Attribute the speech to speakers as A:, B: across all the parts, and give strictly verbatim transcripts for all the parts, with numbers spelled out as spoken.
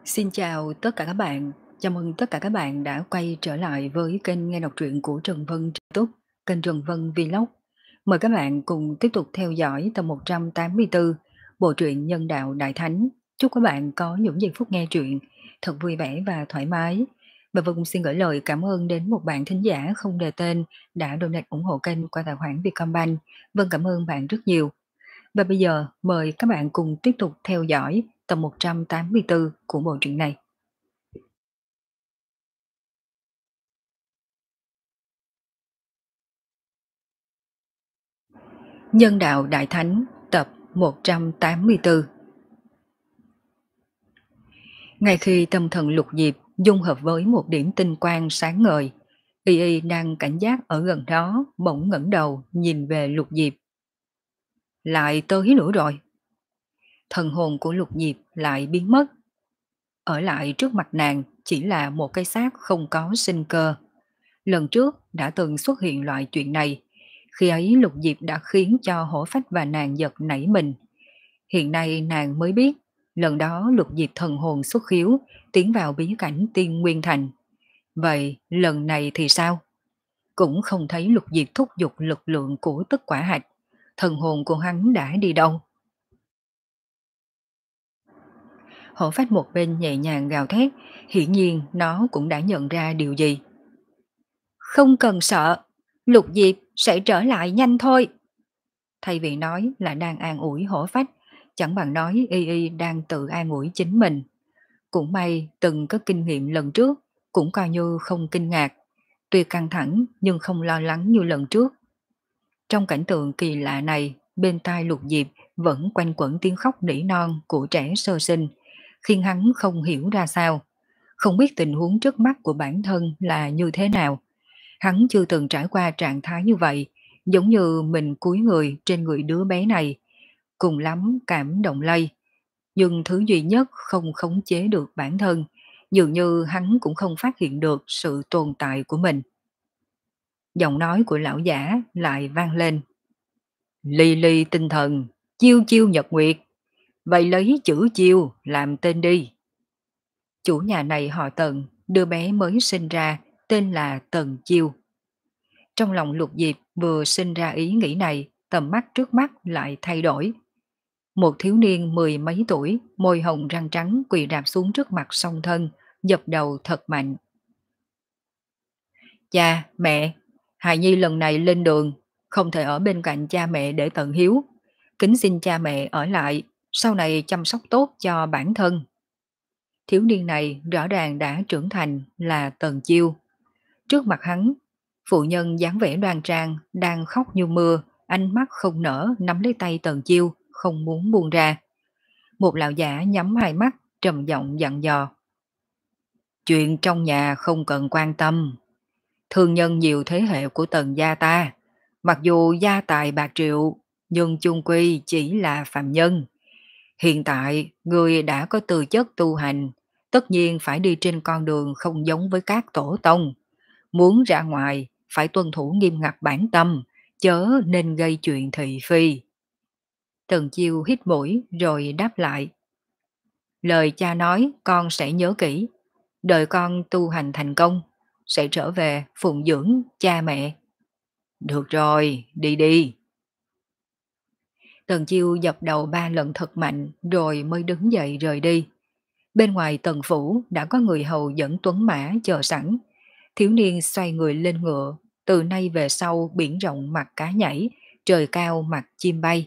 A: Xin chào tất cả các bạn. Chào mừng tất cả các bạn đã quay trở lại với kênh nghe đọc truyện của Trần Vân trên YouTube, kênh Trần Vân Vlog. Mời các bạn cùng tiếp tục theo dõi tập một trăm tám mươi tư bộ truyện Nhân đạo Đại Thánh. Chúc các bạn có những giây phút nghe truyện thật vui vẻ và thoải mái. Và Vân xin gửi lời cảm ơn đến một bạn thính giả không đề tên đã donate ủng hộ kênh qua tài khoản Vietcombank. Vân cảm ơn bạn rất nhiều. Và bây giờ mời các bạn cùng tiếp tục theo dõi tập một trăm tám mươi tư của bộ truyện này. Nhân đạo Đại Thánh tập một trăm tám mươi tư. Ngay khi tâm thần Lục Diệp dung hợp với một điểm tinh quang sáng ngời, Y Y đang cảnh giác ở gần đó bỗng ngẩng đầu nhìn về Lục Diệp. Lại tới nữa rồi. Thần hồn của Lục Diệp lại biến mất. Ở lại trước mặt nàng chỉ là một cái xác không có sinh cơ. Lần trước đã từng xuất hiện loại chuyện này, khi ấy Lục Diệp đã khiến cho Hổ Phách và nàng giật nảy mình. Hiện nay nàng mới biết, lần đó Lục Diệp thần hồn xuất khiếu, tiến vào bí cảnh Tiên Nguyên Thành. Vậy lần này thì sao? Cũng không thấy Lục Diệp thúc giục lực lượng của tất quả hạch. Thần hồn của hắn đã đi đâu? Hổ Phách một bên nhẹ nhàng gào thét, hiển nhiên nó cũng đã nhận ra điều gì. Không cần sợ, Lục Diệp sẽ trở lại nhanh thôi. Thay vì nói là đang an ủi Hổ Phách, chẳng bằng nói Y Y đang tự an ủi chính mình. Cũng may từng có kinh nghiệm lần trước, cũng coi như không kinh ngạc. Tuy căng thẳng nhưng không lo lắng như lần trước. Trong cảnh tượng kỳ lạ này, bên tai Lục Diệp vẫn quanh quẩn tiếng khóc nỉ non của trẻ sơ sinh, khiến hắn không hiểu ra sao. Không biết tình huống trước mắt của bản thân là như thế nào. Hắn chưa từng trải qua trạng thái như vậy, giống như mình cúi người trên người đứa bé này. Cùng lắm cảm động lây. Nhưng thứ duy nhất không khống chế được bản thân, dường như hắn cũng không phát hiện được sự tồn tại của mình. Giọng nói của lão giả lại vang lên. Ly ly tinh thần, chiêu chiêu nhật nguyệt, vậy lấy chữ chiêu làm tên đi. Chủ nhà này họ Tần, đứa bé mới sinh ra, tên là Tần Chiêu. Trong lòng Lục Diệp vừa sinh ra ý nghĩ này, tầm mắt trước mắt lại thay đổi. Một thiếu niên mười mấy tuổi, môi hồng răng trắng quỳ rạp xuống trước mặt song thân, dập đầu thật mạnh. Cha, mẹ, hài nhi lần này lên đường, không thể ở bên cạnh cha mẹ để tận hiếu. Kính xin cha mẹ ở lại, sau này chăm sóc tốt cho bản thân. Thiếu niên này rõ ràng đã trưởng thành là Tần Chiêu. Trước mặt hắn, phụ nhân dáng vẻ đoan trang, đang khóc như mưa, ánh mắt không nở nắm lấy tay Tần Chiêu, không muốn buông ra. Một lão giả nhắm hai mắt, trầm giọng dặn dò. Chuyện trong nhà không cần quan tâm. Thương nhân nhiều thế hệ của Tần gia ta, mặc dù gia tài bạc triệu, nhưng chung quy chỉ là phàm nhân. Hiện tại, người đã có tư chất tu hành, tất nhiên phải đi trên con đường không giống với các tổ tông. Muốn ra ngoài, phải tuân thủ nghiêm ngặt bản tâm, chớ nên gây chuyện thị phi. Tần Chiêu hít mũi rồi đáp lại. Lời cha nói con sẽ nhớ kỹ, đợi con tu hành thành công, sẽ trở về phụng dưỡng cha mẹ. Được rồi, đi đi. Tần Chiêu dập đầu ba lần thật mạnh rồi mới đứng dậy rời đi. Bên ngoài tần phủ đã có người hầu dẫn tuấn mã chờ sẵn. Thiếu niên xoay người lên ngựa, từ nay về sau biển rộng mặt cá nhảy, trời cao mặt chim bay.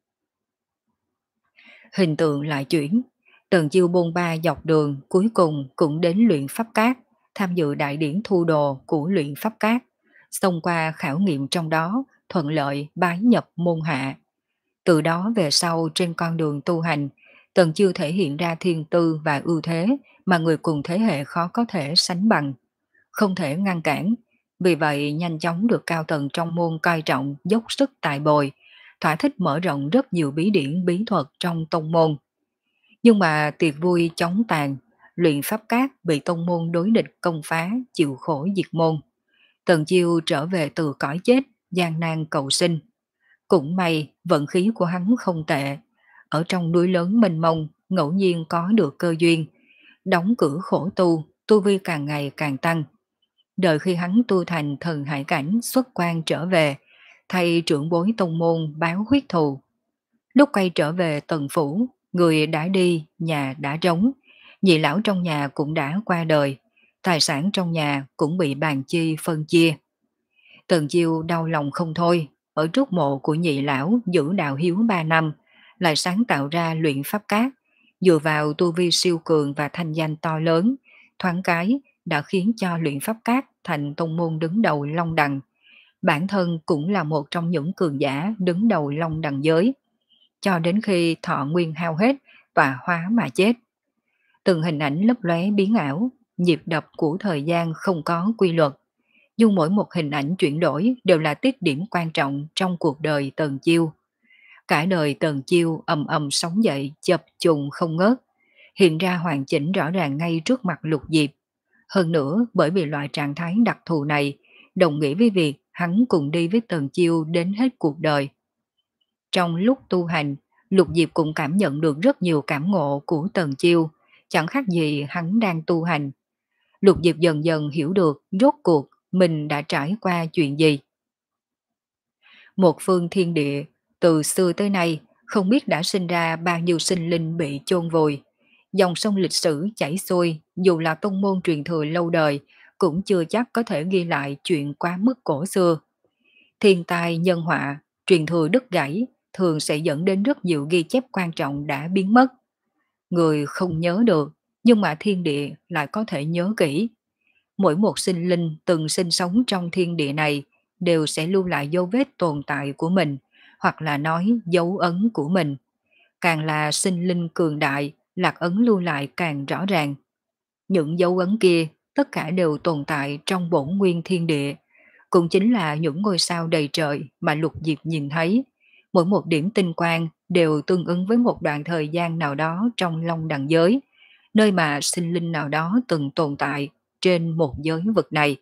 A: Hình tượng lại chuyển, Tần Chiêu bôn ba dọc đường cuối cùng cũng đến luyện pháp cát, tham dự đại điển thu đồ của luyện pháp cát, xông qua khảo nghiệm trong đó, thuận lợi bái nhập môn hạ. Từ đó về sau trên con đường tu hành, Tần Chiêu thể hiện ra thiên tư và ưu thế mà người cùng thế hệ khó có thể sánh bằng, không thể ngăn cản, vì vậy nhanh chóng được cao tầng trong môn coi trọng dốc sức tài bồi, thỏa thích mở rộng rất nhiều bí điển bí thuật trong tông môn. Nhưng mà tiệc vui chóng tàn, luyện pháp cát bị tông môn đối địch công phá, chịu khổ diệt môn. Tần Chiêu trở về từ cõi chết, gian nan cầu sinh. Cũng may vận khí của hắn không tệ, ở trong núi lớn mênh mông ngẫu nhiên có được cơ duyên, đóng cửa khổ tu, tu vi càng ngày càng tăng. Đợi khi hắn tu thành thần hải cảnh xuất quan trở về, thay trưởng bối tông môn báo huyết thù. Lúc quay trở về tần phủ, người đã đi, nhà đã trống, nhị lão trong nhà cũng đã qua đời, tài sản trong nhà cũng bị bàn chi phân chia. Tần Chiêu đau lòng không thôi, ở trước mộ của nhị lão giữ đạo hiếu ba năm, lại sáng tạo ra luyện pháp cát, dựa vào tu vi siêu cường và thanh danh to lớn, thoáng cái đã khiến cho luyện pháp cát thành tông môn đứng đầu Long Đằng. Bản thân cũng là một trong những cường giả đứng đầu Long Đằng giới, cho đến khi thọ nguyên hao hết, tọa hóa mà chết. Từng hình ảnh lấp lóe biến ảo, nhịp đập của thời gian không có quy luật, nhưng mỗi một hình ảnh chuyển đổi đều là tiết điểm quan trọng trong cuộc đời Tần Chiêu. Cả đời Tần Chiêu ầm ầm sống dậy, chập trùng không ngớt, hiện ra hoàn chỉnh rõ ràng ngay trước mặt Lục Diệp. Hơn nữa, bởi vì loại trạng thái đặc thù này, đồng nghĩa với việc hắn cùng đi với Tần Chiêu đến hết cuộc đời. Trong lúc tu hành, Lục Diệp cũng cảm nhận được rất nhiều cảm ngộ của Tần Chiêu, chẳng khác gì hắn đang tu hành. Lục Diệp dần dần hiểu được rốt cuộc mình đã trải qua chuyện gì. Một phương thiên địa, từ xưa tới nay, không biết đã sinh ra bao nhiêu sinh linh bị chôn vùi. Dòng sông lịch sử chảy xuôi, dù là tông môn truyền thừa lâu đời, cũng chưa chắc có thể ghi lại chuyện quá mức cổ xưa. Thiên tai, nhân họa, truyền thừa đứt gãy, thường sẽ dẫn đến rất nhiều ghi chép quan trọng đã biến mất. Người không nhớ được, nhưng mà thiên địa lại có thể nhớ kỹ. Mỗi một sinh linh từng sinh sống trong thiên địa này đều sẽ lưu lại dấu vết tồn tại của mình, hoặc là nói dấu ấn của mình. Càng là sinh linh cường đại, lạc ấn lưu lại càng rõ ràng. Những dấu ấn kia tất cả đều tồn tại trong bổn nguyên thiên địa, cũng chính là những ngôi sao đầy trời mà Lục Diệp nhìn thấy. Mỗi một điểm tinh quang đều tương ứng với một đoạn thời gian nào đó trong Long Đằng giới, nơi mà sinh linh nào đó từng tồn tại trên một giới vực này.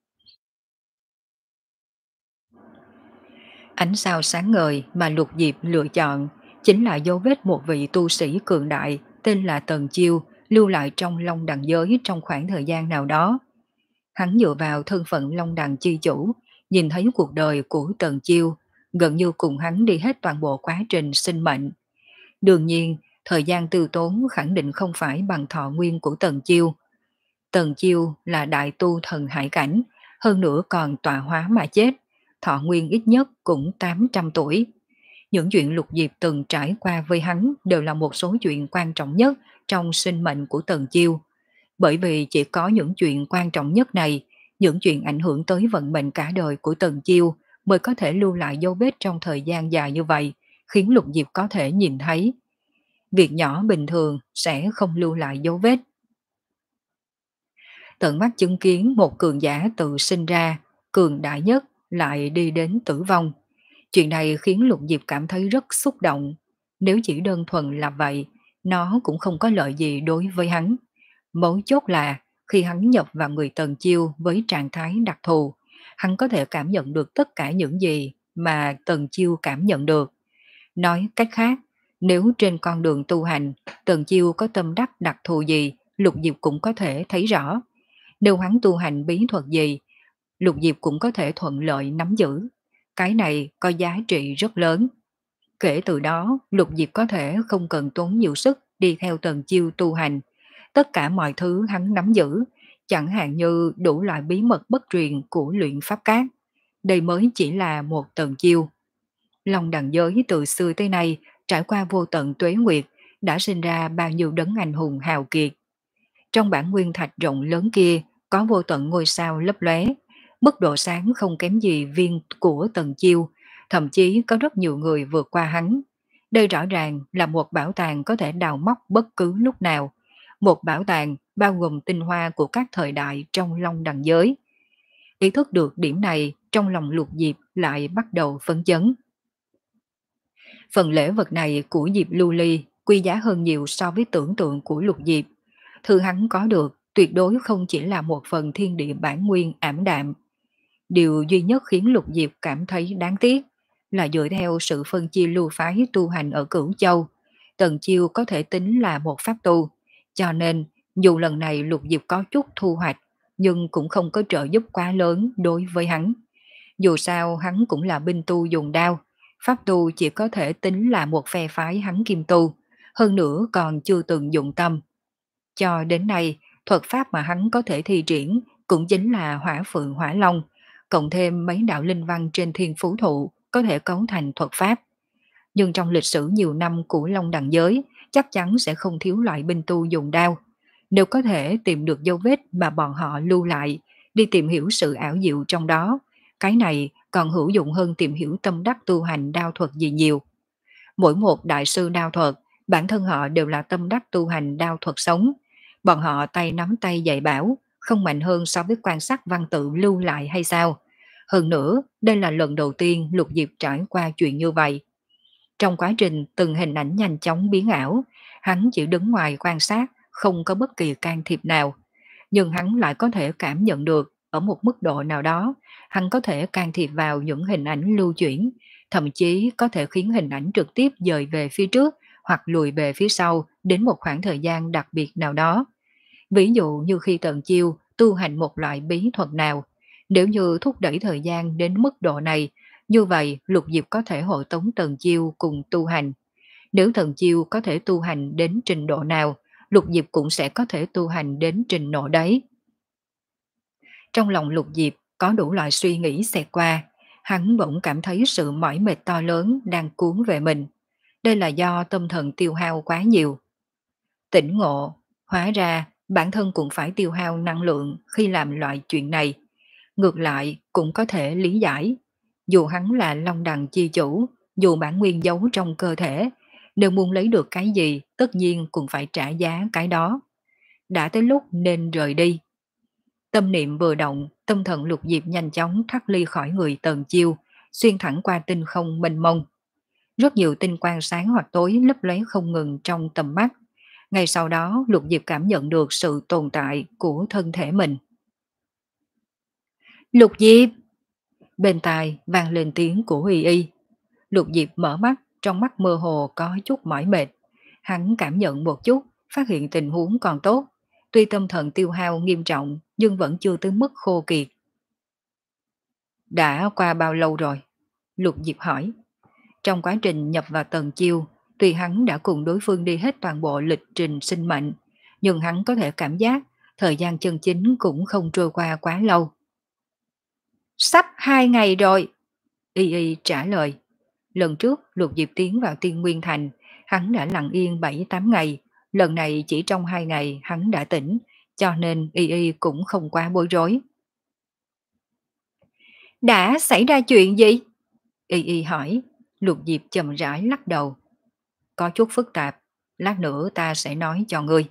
A: Ánh sao sáng ngời mà Lục Diệp lựa chọn chính là dấu vết một vị tu sĩ cường đại tên là Tần Chiêu lưu lại trong Long Đằng giới trong khoảng thời gian nào đó. Hắn dựa vào thân phận Long Đằng chi chủ, nhìn thấy cuộc đời của Tần Chiêu, gần như cùng hắn đi hết toàn bộ quá trình sinh mệnh. Đương nhiên, thời gian tiêu tốn khẳng định không phải bằng thọ nguyên của Tần Chiêu. Tần Chiêu là đại tu thần hải cảnh, hơn nữa còn tọa hóa mà chết, thọ nguyên ít nhất cũng tám trăm tuổi. Những chuyện Lục Diệp từng trải qua với hắn đều là một số chuyện quan trọng nhất trong sinh mệnh của Tần Chiêu. Bởi vì chỉ có những chuyện quan trọng nhất này, những chuyện ảnh hưởng tới vận mệnh cả đời của Tần Chiêu mới có thể lưu lại dấu vết trong thời gian dài như vậy, khiến Lục Diệp có thể nhìn thấy. Việc nhỏ bình thường sẽ không lưu lại dấu vết. Tận mắt chứng kiến một cường giả tự sinh ra, cường đại nhất lại đi đến tử vong. Chuyện này khiến Lục Diệp cảm thấy rất xúc động. Nếu chỉ đơn thuần là vậy, nó cũng không có lợi gì đối với hắn. Mấu chốt là khi hắn nhập vào người Tần Chiêu với trạng thái đặc thù, hắn có thể cảm nhận được tất cả những gì mà Tần Chiêu cảm nhận được. Nói cách khác, nếu trên con đường tu hành, Tần Chiêu có tâm đắc đặc thù gì, Lục Diệp cũng có thể thấy rõ. Nếu hắn tu hành bí thuật gì, Lục Diệp cũng có thể thuận lợi nắm giữ. Cái này có giá trị rất lớn. Kể từ đó, Lục Diệp có thể không cần tốn nhiều sức đi theo Tần Chiêu tu hành. Tất cả mọi thứ hắn nắm giữ, chẳng hạn như đủ loại bí mật bất truyền của luyện pháp cát. Đây mới chỉ là một Tần Chiêu. Long Đằng giới từ xưa tới nay trải qua vô tận tuế nguyệt, đã sinh ra bao nhiêu đấng anh hùng hào kiệt. Trong bản nguyên thạch rộng lớn kia có vô tận ngôi sao lấp lóe, mức độ sáng không kém gì viên của Tần Chiêu, thậm chí có rất nhiều người vượt qua hắn. Đây rõ ràng là một bảo tàng có thể đào móc bất cứ lúc nào, một bảo tàng bao gồm tinh hoa của các thời đại trong Long Đằng giới. Ý thức được điểm này, trong lòng Lục Diệp lại bắt đầu phấn chấn. Phần lễ vật này của Diệp Lưu Ly quý giá hơn nhiều so với tưởng tượng của Lục Diệp. Thứ hắn có được tuyệt đối không chỉ là một phần thiên địa bản nguyên ảm đạm. Điều duy nhất khiến Lục Diệp cảm thấy đáng tiếc là dựa theo sự phân chia lưu phái tu hành ở Cửu Châu, Tần Chiêu có thể tính là một pháp tu, cho nên Dù lần này Lục Diệp có chút thu hoạch, nhưng cũng không có trợ giúp quá lớn đối với hắn. Dù sao hắn cũng là binh tu dùng đao, pháp tu chỉ có thể tính là một phe phái hắn kim tu, hơn nữa còn chưa từng dụng tâm. Cho đến nay, thuật pháp mà hắn có thể thi triển cũng chính là hỏa phượng hỏa long, cộng thêm mấy đạo linh văn trên thiên phú thụ có thể cấu thành thuật pháp. Nhưng trong lịch sử nhiều năm của Long Đằng giới, chắc chắn sẽ không thiếu loại binh tu dùng đao. Nếu có thể tìm được dấu vết mà bọn họ lưu lại, đi tìm hiểu sự ảo diệu trong đó, cái này còn hữu dụng hơn tìm hiểu tâm đắc tu hành đao thuật gì nhiều. Mỗi một đại sư đao thuật, bản thân họ đều là tâm đắc tu hành đao thuật sống. Bọn họ tay nắm tay dạy bảo, không mạnh hơn so với quan sát văn tự lưu lại hay sao? Hơn nữa, đây là lần đầu tiên Lục Diệp trải qua chuyện như vậy. Trong quá trình từng hình ảnh nhanh chóng biến ảo, hắn chỉ đứng ngoài quan sát, không có bất kỳ can thiệp nào. Nhưng hắn lại có thể cảm nhận được, ở một mức độ nào đó, hắn có thể can thiệp vào những hình ảnh lưu chuyển, thậm chí có thể khiến hình ảnh trực tiếp dời về phía trước hoặc lùi về phía sau đến một khoảng thời gian đặc biệt nào đó. Ví dụ như khi Tần Chiêu tu hành một loại bí thuật nào, nếu như thúc đẩy thời gian đến mức độ này, như vậy Lục Diệp có thể hộ tống Tần Chiêu cùng tu hành. Nếu Tần Chiêu có thể tu hành đến trình độ nào, Lục Diệp cũng sẽ có thể tu hành đến trình độ đấy. Trong lòng Lục Diệp có đủ loại suy nghĩ xẹt qua, hắn bỗng cảm thấy sự mỏi mệt to lớn đang cuốn về mình. Đây là do tâm thần tiêu hao quá nhiều. Tỉnh ngộ, hóa ra bản thân cũng phải tiêu hao năng lượng khi làm loại chuyện này. Ngược lại cũng có thể lý giải. Dù hắn là Long Đằng chi chủ, dù bản nguyên giấu trong cơ thể, nếu muốn lấy được cái gì tất nhiên cũng phải trả giá cái đó. Đã tới lúc nên rời đi. Tâm niệm vừa động, tâm thần Lục Diệp nhanh chóng thoát ly khỏi người Tần Chiêu, xuyên thẳng qua tinh không mênh mông. Rất nhiều tinh quang sáng hoặc tối lấp lóe không ngừng trong tầm mắt. Ngay sau đó Lục Diệp cảm nhận được sự tồn tại của thân thể mình. Lục Diệp! Bên tai vang lên tiếng của Y Y. Lục Diệp mở mắt, trong mắt mơ hồ có chút mỏi mệt. Hắn cảm nhận một chút, phát hiện tình huống còn tốt. Tuy tâm thần tiêu hao nghiêm trọng, nhưng vẫn chưa tới mức khô kiệt. Đã qua bao lâu rồi? Lục Diệp hỏi. Trong quá trình nhập vào Tần Chiêu, tuy hắn đã cùng đối phương đi hết toàn bộ lịch trình sinh mệnh, nhưng hắn có thể cảm giác thời gian chân chính cũng không trôi qua quá lâu. Sắp hai ngày rồi. Y Y trả lời. Lần trước Lục Diệp tiến vào Tiên Nguyên Thành, hắn đã lặng yên bảy tám ngày, lần này chỉ trong hai ngày hắn đã tỉnh, cho nên Y Y cũng không quá bối rối. Đã xảy ra chuyện gì? Y Y hỏi. Lục Diệp chậm rãi lắc đầu. Có chút phức tạp, lát nữa ta sẽ nói cho ngươi.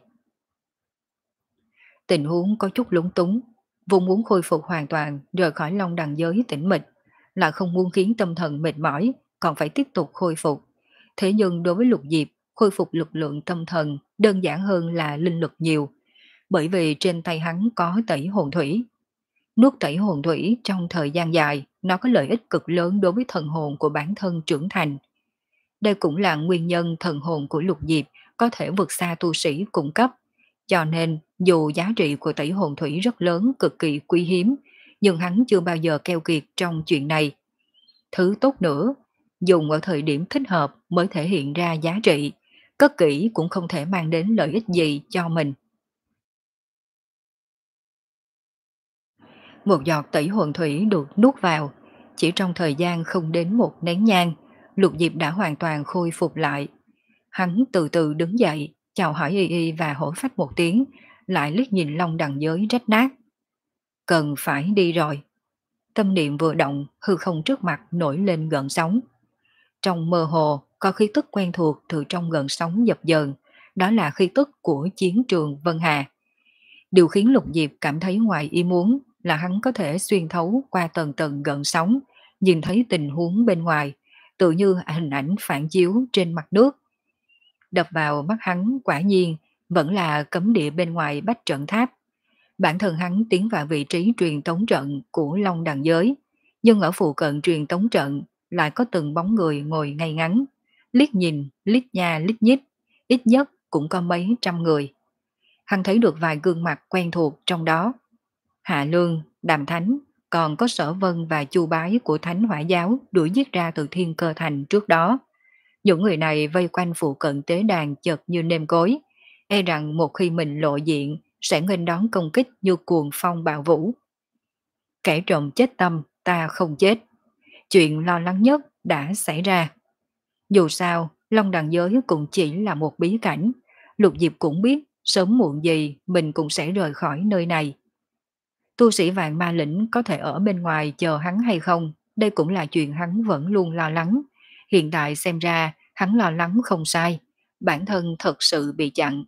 A: Tình huống có chút lúng túng, vốn muốn khôi phục hoàn toàn rời khỏi Long Đằng giới tĩnh mịch, lại không muốn khiến tâm thần mệt mỏi, còn phải tiếp tục khôi phục. Thế nhưng đối với Lục Diệp, khôi phục lực lượng tâm thần đơn giản hơn là linh lực nhiều, bởi vì trên tay hắn có tẩy hồn thủy. Nuốt tẩy hồn thủy trong thời gian dài, nó có lợi ích cực lớn đối với thần hồn của bản thân trưởng thành. Đây cũng là nguyên nhân thần hồn của Lục Diệp có thể vượt xa tu sĩ cung cấp. Cho nên, dù giá trị của tẩy hồn thủy rất lớn, cực kỳ quý hiếm, nhưng hắn chưa bao giờ keo kiệt trong chuyện này. Thứ tốt nữa, dùng ở thời điểm thích hợp mới thể hiện ra giá trị, cất kỹ cũng không thể mang đến lợi ích gì cho mình. Một giọt tẩy hồn thủy được nuốt vào, chỉ trong thời gian không đến một nén nhang, Lục Diệp đã hoàn toàn khôi phục lại. Hắn từ từ đứng dậy, chào hỏi Y Y và hổ phách một tiếng, lại liếc nhìn Long Đằng giới rách nát. Cần phải đi rồi. Tâm niệm vừa động, hư không trước mặt nổi lên gợn sóng. Trong mơ hồ, có khí tức quen thuộc từ trong gợn sóng dập dờn, đó là khí tức của chiến trường Vân Hà. Điều khiến Lục Diệp cảm thấy ngoài ý muốn là hắn có thể xuyên thấu qua tầng tầng gợn sóng, nhìn thấy tình huống bên ngoài, tự như hình ảnh phản chiếu trên mặt nước. Đập vào mắt hắn quả nhiên vẫn là cấm địa bên ngoài bách trận tháp. Bản thân hắn tiến vào vị trí truyền tống trận của Long Đằng giới, nhưng ở phụ cận truyền tống trận lại có từng bóng người ngồi ngay ngắn, liếc nhìn, liếc nha liếc nhích, ít nhất cũng có mấy trăm người. Hắn thấy được vài gương mặt quen thuộc trong đó. Hạ Lương, Đàm Thánh, còn có Sở Vân và Chu Bái của Thánh Hỏa Giáo đuổi giết ra từ Thiên Cơ Thành trước đó. Những người này vây quanh phụ cận tế đàn chật như nêm cối, e rằng một khi mình lộ diện sẽ nghênh đón công kích như cuồng phong bạo vũ. Kẻ trộm chết tâm, ta không chết. Chuyện lo lắng nhất đã xảy ra. Dù sao, Long Đằng Giới cũng chỉ là một bí cảnh. Lục Diệp cũng biết sớm muộn gì mình cũng sẽ rời khỏi nơi này. Tu sĩ vạn ma lĩnh có thể ở bên ngoài chờ hắn hay không, đây cũng là chuyện hắn vẫn luôn lo lắng. Hiện tại xem ra hắn lo lắng không sai, bản thân thật sự bị chặn.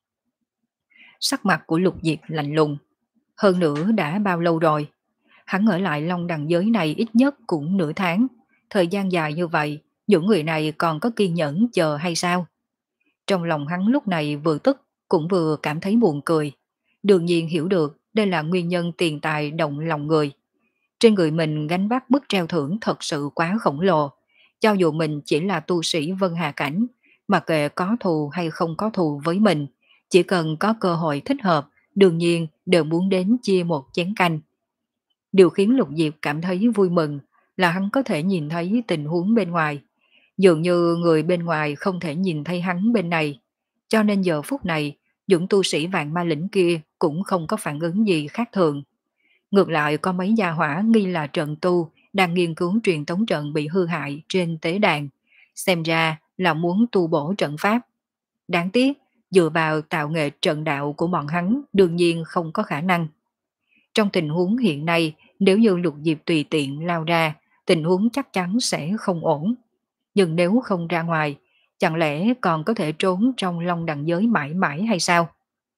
A: Sắc mặt của Lục Diệp lạnh lùng. Hơn nữa đã bao lâu rồi? Hắn ở lại Long Đằng Giới này ít nhất cũng nửa tháng. Thời gian dài như vậy, những người này còn có kiên nhẫn chờ hay sao? Trong lòng hắn lúc này vừa tức, cũng vừa cảm thấy buồn cười. Đương nhiên hiểu được đây là nguyên nhân tiền tài động lòng người. Trên người mình gánh vác bức treo thưởng thật sự quá khổng lồ. Cho dù mình chỉ là tu sĩ Vân Hà Cảnh, mặc kệ có thù hay không có thù với mình, chỉ cần có cơ hội thích hợp, đương nhiên đều muốn đến chia một chén canh. Điều khiến Lục Diệp cảm thấy vui mừng là hắn có thể nhìn thấy tình huống bên ngoài. Dường như người bên ngoài không thể nhìn thấy hắn bên này. Cho nên giờ phút này, những tu sĩ vạn ma lĩnh kia cũng không có phản ứng gì khác thường. Ngược lại có mấy gia hỏa nghi là trận tu đang nghiên cứu truyền tống trận bị hư hại trên tế đàn. Xem ra là muốn tu bổ trận pháp. Đáng tiếc, dựa vào tạo nghệ trận đạo của bọn hắn đương nhiên không có khả năng. Trong tình huống hiện nay, nếu như Lục Diệp tùy tiện lao ra, tình huống chắc chắn sẽ không ổn. Nhưng nếu không ra ngoài, chẳng lẽ còn có thể trốn trong Long Đằng Giới mãi mãi hay sao?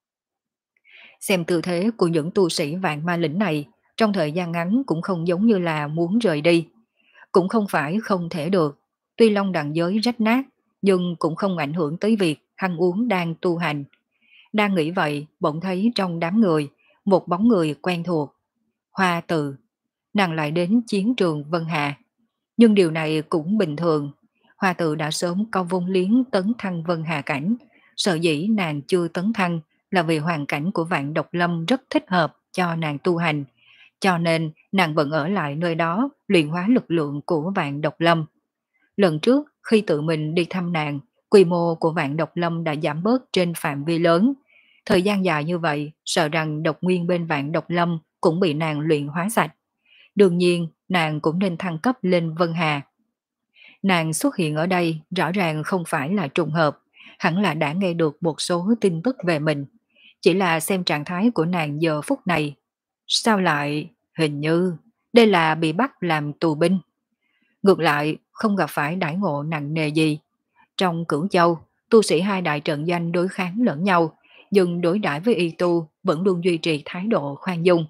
A: Xem tư thế của những tu sĩ vạn ma lĩnh này, trong thời gian ngắn cũng không giống như là muốn rời đi. Cũng không phải không thể được. Tuy Long Đằng Giới rách nát, nhưng cũng không ảnh hưởng tới việc ăn uống đang tu hành. Đang nghĩ vậy, bỗng thấy trong đám người, một bóng người quen thuộc. Hoa Từ, nàng lại đến chiến trường Vân Hà. Nhưng điều này cũng bình thường. Hoa Từ đã sớm có vốn liếng tấn thăng Vân Hà Cảnh. Sợ dĩ nàng chưa tấn thăng là vì hoàn cảnh của Vạn Độc Lâm rất thích hợp cho nàng tu hành. Cho nên nàng vẫn ở lại nơi đó luyện hóa lực lượng của Vạn Độc Lâm. Lần trước khi tự mình đi thăm nàng, quy mô của Vạn Độc Lâm đã giảm bớt trên phạm vi lớn. Thời gian dài như vậy, sợ rằng độc nguyên bên Vạn Độc Lâm cũng bị nàng luyện hóa sạch. Đương nhiên, nàng cũng nên thăng cấp lên Vân Hà. Nàng xuất hiện ở đây rõ ràng không phải là trùng hợp, hẳn là đã nghe được một số tin tức về mình. Chỉ là xem trạng thái của nàng giờ phút này. Sao lại, hình như, đây là bị bắt làm tù binh. Ngược lại, không gặp phải đãi ngộ nặng nề gì. Trong Cửu Châu, tu sĩ hai đại trận danh đối kháng lẫn nhau, nhưng đối đãi với y tu vẫn luôn duy trì thái độ khoan dung.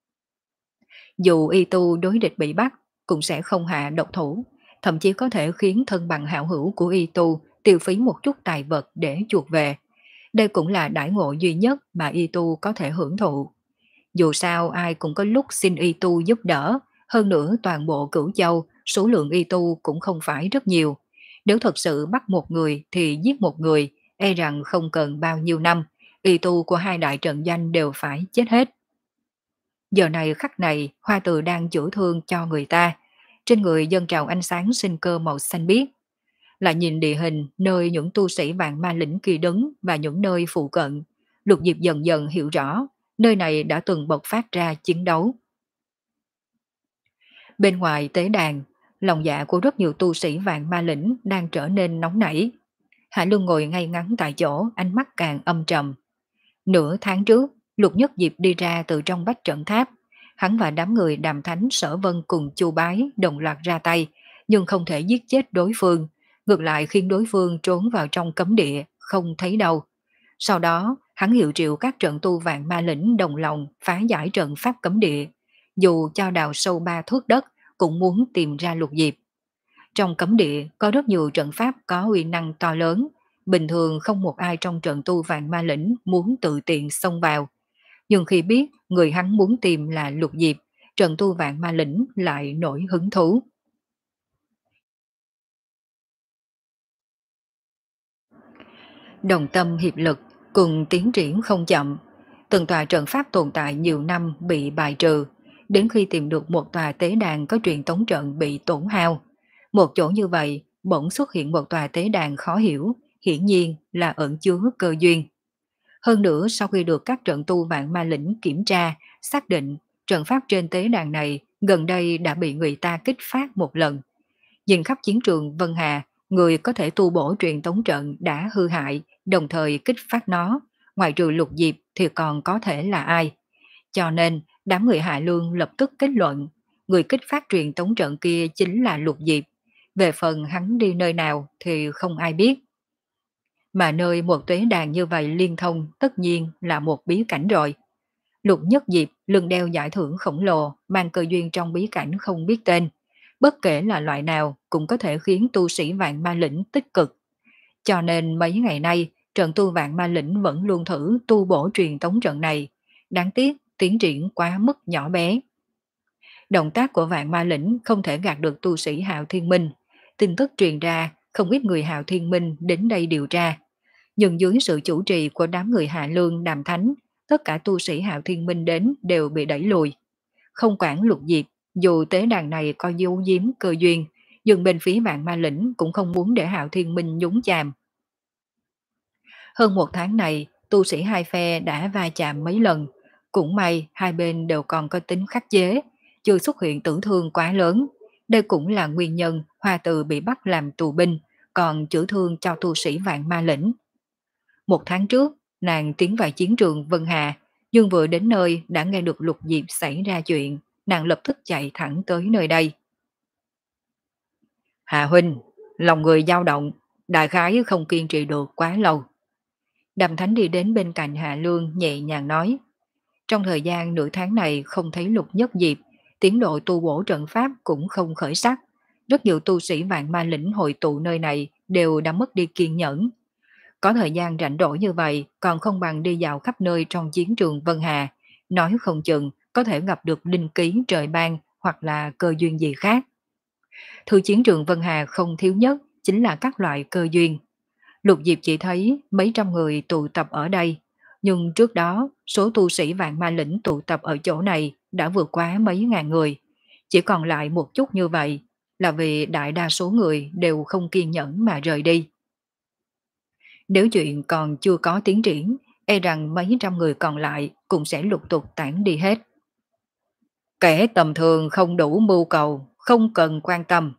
A: Dù y tu đối địch bị bắt, cũng sẽ không hạ độc thủ, thậm chí có thể khiến thân bằng hảo hữu của y tu tiêu phí một chút tài vật để chuộc về. Đây cũng là đãi ngộ duy nhất mà y tu có thể hưởng thụ. Dù sao ai cũng có lúc xin y tu giúp đỡ, hơn nữa toàn bộ Cửu Châu số lượng y tu cũng không phải rất nhiều. Nếu thật sự bắt một người thì giết một người, e rằng không cần bao nhiêu năm, y tu của hai đại trận danh đều phải chết hết. Giờ này khắc này, Hoa Từ đang chữa thương cho người ta. Trên người dâng trào ánh sáng sinh cơ màu xanh biếc. Lại nhìn địa hình nơi những tu sĩ vạn ma lĩnh kia đứng và những nơi phụ cận. Lục Diệp dần dần hiểu rõ, nơi này đã từng bộc phát ra chiến đấu. Bên ngoài tế đàn, lòng dạ của rất nhiều tu sĩ vạn ma lĩnh đang trở nên nóng nảy. Hạ Lương ngồi ngay ngắn tại chỗ, ánh mắt càng âm trầm. Nửa tháng trước, Lục Nhất Diệp đi ra từ trong bách trận tháp. Hắn và đám người Đàm Thánh Sở Vân cùng Chu Bái đồng loạt ra tay, nhưng không thể giết chết đối phương, ngược lại khiến đối phương trốn vào trong cấm địa, không thấy đâu. Sau đó, hắn hiệu triệu các trận tu vạn ma lĩnh đồng lòng phá giải trận pháp cấm địa. Dù cho đào sâu ba thước đất, cũng muốn tìm ra Lục Diệp. Trong cấm địa có rất nhiều trận pháp có uy năng to lớn, bình thường không một ai trong trận tu vạn ma lĩnh muốn tự tiện xông vào. Nhưng khi biết người hắn muốn tìm là Lục Diệp, trận tu vạn ma lĩnh lại nổi hứng thú. Đồng tâm hiệp lực, Cùng tiến triển không chậm, từng tòa trận pháp tồn tại nhiều năm bị bài trừ, đến khi tìm được một tòa tế đàn có truyền tống trận bị tổn hao. Một chỗ như vậy, bỗng xuất hiện một tòa tế đàn khó hiểu, hiển nhiên là ẩn chứa cơ duyên. Hơn nữa sau khi được các trận tu vạn ma lĩnh kiểm tra, xác định trận pháp trên tế đàn này gần đây đã bị người ta kích phát một lần. Nhìn khắp chiến trường Vân Hà, người có thể tu bổ truyền tống trận đã hư hại, đồng thời kích phát nó, ngoài trừ Lục Diệp thì còn có thể là ai. Cho nên, đám người Hạ Lương lập tức kết luận, người kích phát truyền tống trận kia chính là Lục Diệp. Về phần hắn đi nơi nào thì không ai biết. Mà nơi một tuế đàn như vậy liên thông tất nhiên là một bí cảnh rồi. Lục Nhất Diệp lưng đeo giải thưởng khổng lồ, mang cơ duyên trong bí cảnh không biết tên. Bất kể là loại nào cũng có thể khiến tu sĩ vạn ma lĩnh tích cực. Cho nên mấy ngày nay, trận tu vạn ma lĩnh vẫn luôn thử tu bổ truyền tống trận này. Đáng tiếc, tiến triển quá mức nhỏ bé. Động tác của vạn ma lĩnh không thể gạt được tu sĩ Hạo Thiên Minh. Tin tức truyền ra, không ít người Hạo Thiên Minh đến đây điều tra. Nhưng dưới sự chủ trì của đám người Hạ Lương Đàm Thánh, tất cả tu sĩ Hạo Thiên Minh đến đều bị đẩy lùi. Không quản Lục Diệp, dù tế đàn này có dấu giếm cơ duyên, nhưng bên phía vạn ma lĩnh cũng không muốn để Hạo Thiên Minh nhúng chàm. Hơn một tháng này, tu sĩ hai phe đã va chạm mấy lần. Cũng may hai bên đều còn có tính khắc chế, chưa xuất hiện tử thương quá lớn. Đây cũng là nguyên nhân Hoa Từ bị bắt làm tù binh, còn chữa thương cho tu sĩ vạn ma lĩnh. Một tháng trước, nàng tiến vào chiến trường Vân Hà, nhưng vừa đến nơi đã nghe được Lục Diệp xảy ra chuyện, nàng lập tức chạy thẳng tới nơi đây. Hà huynh, lòng người dao động, đại khái không kiên trì được quá lâu. Đàm Thánh đi đến bên cạnh Hạ Lương nhẹ nhàng nói. Trong thời gian nửa tháng này không thấy Lục Nhất Diệp, tiến độ tu bổ trận pháp cũng không khởi sắc. Rất nhiều tu sĩ vạn ma lĩnh hội tụ nơi này đều đã mất đi kiên nhẫn. Có thời gian rảnh rỗi như vậy còn không bằng đi dạo khắp nơi trong chiến trường Vân Hà, nói không chừng có thể gặp được linh ký trời ban hoặc là cơ duyên gì khác. Thư chiến trường Vân Hà không thiếu nhất chính là các loại cơ duyên. Lục Diệp chỉ thấy mấy trăm người tụ tập ở đây, nhưng trước đó số tu sĩ vạn ma lĩnh tụ tập ở chỗ này đã vượt quá mấy ngàn người. Chỉ còn lại một chút như vậy là vì đại đa số người đều không kiên nhẫn mà rời đi. Nếu chuyện còn chưa có tiến triển, e rằng mấy trăm người còn lại cũng sẽ lục tục tản đi hết. Kẻ tầm thường không đủ mưu cầu, không cần quan tâm.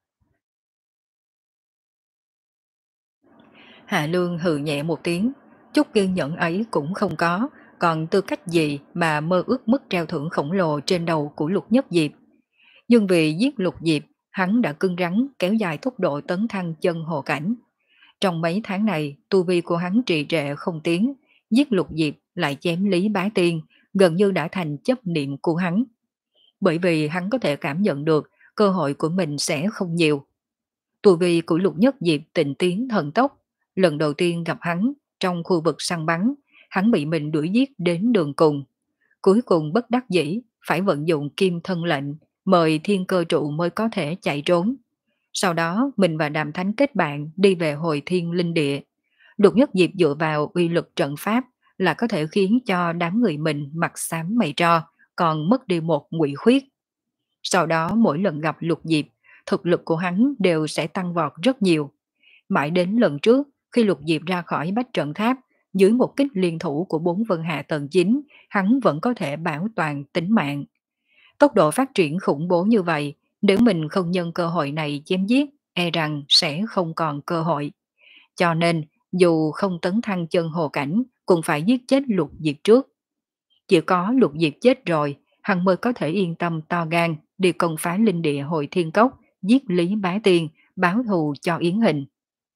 A: Hạ Lương hừ nhẹ một tiếng, chút kiên nhẫn ấy cũng không có, còn tư cách gì mà mơ ước mức treo thưởng khổng lồ trên đầu của Lục Nhất Diệp. Nhưng vì giết Lục Diệp, hắn đã cứng rắn kéo dài tốc độ tấn thăng chân hồ cảnh. Trong mấy tháng này, tu vi của hắn trì trệ không tiến, giết Lục Diệp lại chém Lý Bá Tiên, gần như đã thành chấp niệm của hắn. Bởi vì hắn có thể cảm nhận được cơ hội của mình sẽ không nhiều. Tu vi của Lục Nhất Diệp tịnh tiến thần tốc, lần đầu tiên gặp hắn trong khu vực săn bắn, hắn bị mình đuổi giết đến đường cùng. Cuối cùng bất đắc dĩ, phải vận dụng kim thân lệnh, mời thiên cơ trụ mới có thể chạy trốn. Sau đó mình và Đàm Thánh kết bạn đi về hồi thiên linh địa. Lục Nhất Diệp dựa vào uy lực trận pháp là có thể khiến cho đám người mình mặt xám mày tro, còn mất đi một ngụy khuyết. Sau đó mỗi lần gặp Lục Diệp, thực lực của hắn đều sẽ tăng vọt rất nhiều. Mãi đến lần trước, khi Lục Diệp ra khỏi bách trận tháp, dưới một kích liên thủ của bốn vân hạ tầng chín, hắn vẫn có thể bảo toàn tính mạng. Tốc độ phát triển khủng bố như vậy, nếu mình không nhân cơ hội này chém giết, e rằng sẽ không còn cơ hội. Cho nên, dù không tấn thăng chân hồ cảnh, cũng phải giết chết Lục Diệp trước. Chỉ có Lục Diệp chết rồi, hắn mới có thể yên tâm to gan đi công phá linh địa hội thiên cốc, giết Lý Bá Tiên, báo thù cho Yến Hình.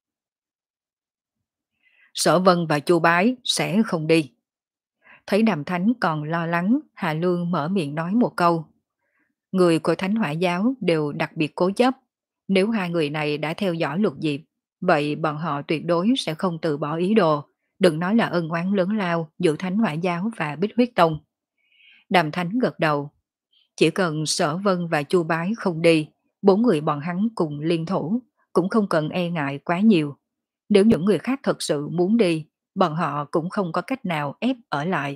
A: Sở Vân và Chu Bái sẽ không đi. Thấy Đàm Thánh còn lo lắng, Hà Lương mở miệng nói một câu. Người của Thánh Hỏa Giáo đều đặc biệt cố chấp. Nếu hai người này đã theo dõi Lục Diệp, vậy bọn họ tuyệt đối sẽ không từ bỏ ý đồ. Đừng nói là ân oán lớn lao giữa Thánh Hỏa Giáo và Bích Huyết Tông. Đàm Thánh gật đầu. Chỉ cần Sở Vân và Chu Bái không đi, bốn người bọn hắn cùng liên thủ, cũng không cần e ngại quá nhiều. Nếu những người khác thật sự muốn đi, bọn họ cũng không có cách nào ép ở lại.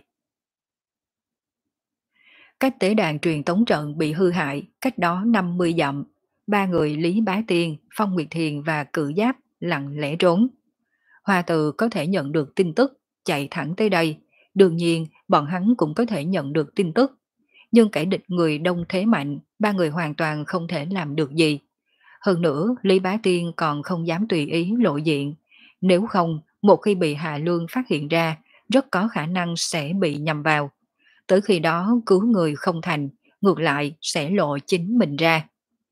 A: Cách tế đàn truyền tống trận bị hư hại, cách đó năm mươi dặm. Ba người Lý Bá Tiên, Phong Nguyệt Thiền và Cự Giáp lặng lẽ trốn. Hoa Từ có thể nhận được tin tức, chạy thẳng tới đây. Đương nhiên, bọn hắn cũng có thể nhận được tin tức. Nhưng kẻ địch người đông thế mạnh, ba người hoàn toàn không thể làm được gì. Hơn nữa, Lý Bá Tiên còn không dám tùy ý lộ diện. Nếu không, một khi bị Hạ Lương phát hiện ra, rất có khả năng sẽ bị nhầm vào. Tới khi đó cứu người không thành, ngược lại sẽ lộ chính mình ra.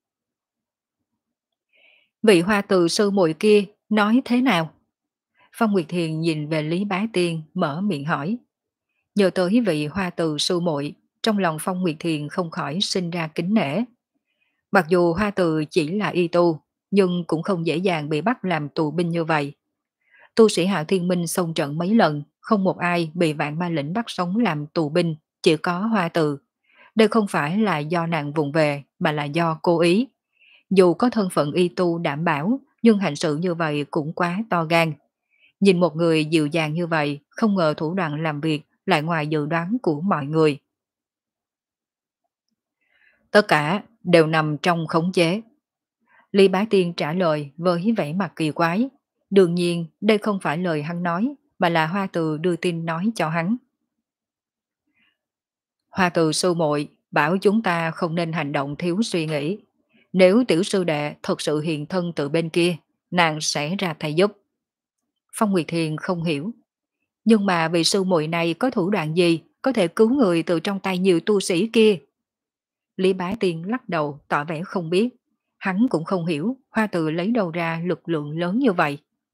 A: Vị hoa từ sư muội kia nói thế nào? Phong Nguyệt Thiền nhìn về Lý Bá Tiên mở miệng hỏi. Nhờ tới vị hoa từ sư muội, trong lòng Phong Nguyệt Thiền không khỏi sinh ra kính nể. Mặc dù hoa từ chỉ là y tu, nhưng cũng không dễ dàng bị bắt làm tù binh như vậy. Tu sĩ Hạ Thiên Minh xông trận mấy lần, không một ai bị vạn ma lĩnh bắt sống làm tù binh, chỉ có hoa từ. Đây không phải là do nàng vùng về, mà là do cố ý. Dù có thân phận y tu đảm bảo, nhưng hành sự như vậy cũng quá to gan. Nhìn một người dịu dàng như vậy, không ngờ thủ đoạn làm việc lại ngoài dự đoán của mọi người. Tất cả đều nằm trong khống chế. Lý Bá Tiên trả lời với vẻ mặt kỳ quái. Đương nhiên, đây không phải lời hắn nói, mà là Hoa Từ đưa tin nói cho hắn. Hoa Từ sư muội bảo chúng ta không nên hành động thiếu suy nghĩ. Nếu tiểu sư đệ thật sự hiện thân từ bên kia, nàng sẽ ra thay giúp. Phong Nguyệt Thiền không hiểu. Nhưng mà vị sư muội này có thủ đoạn gì có thể cứu người từ trong tay nhiều tu sĩ kia? Lý Bá Tiên lắc đầu tỏ vẻ không biết. Hắn cũng không hiểu Hoa Từ lấy đâu ra lực lượng lớn như vậy.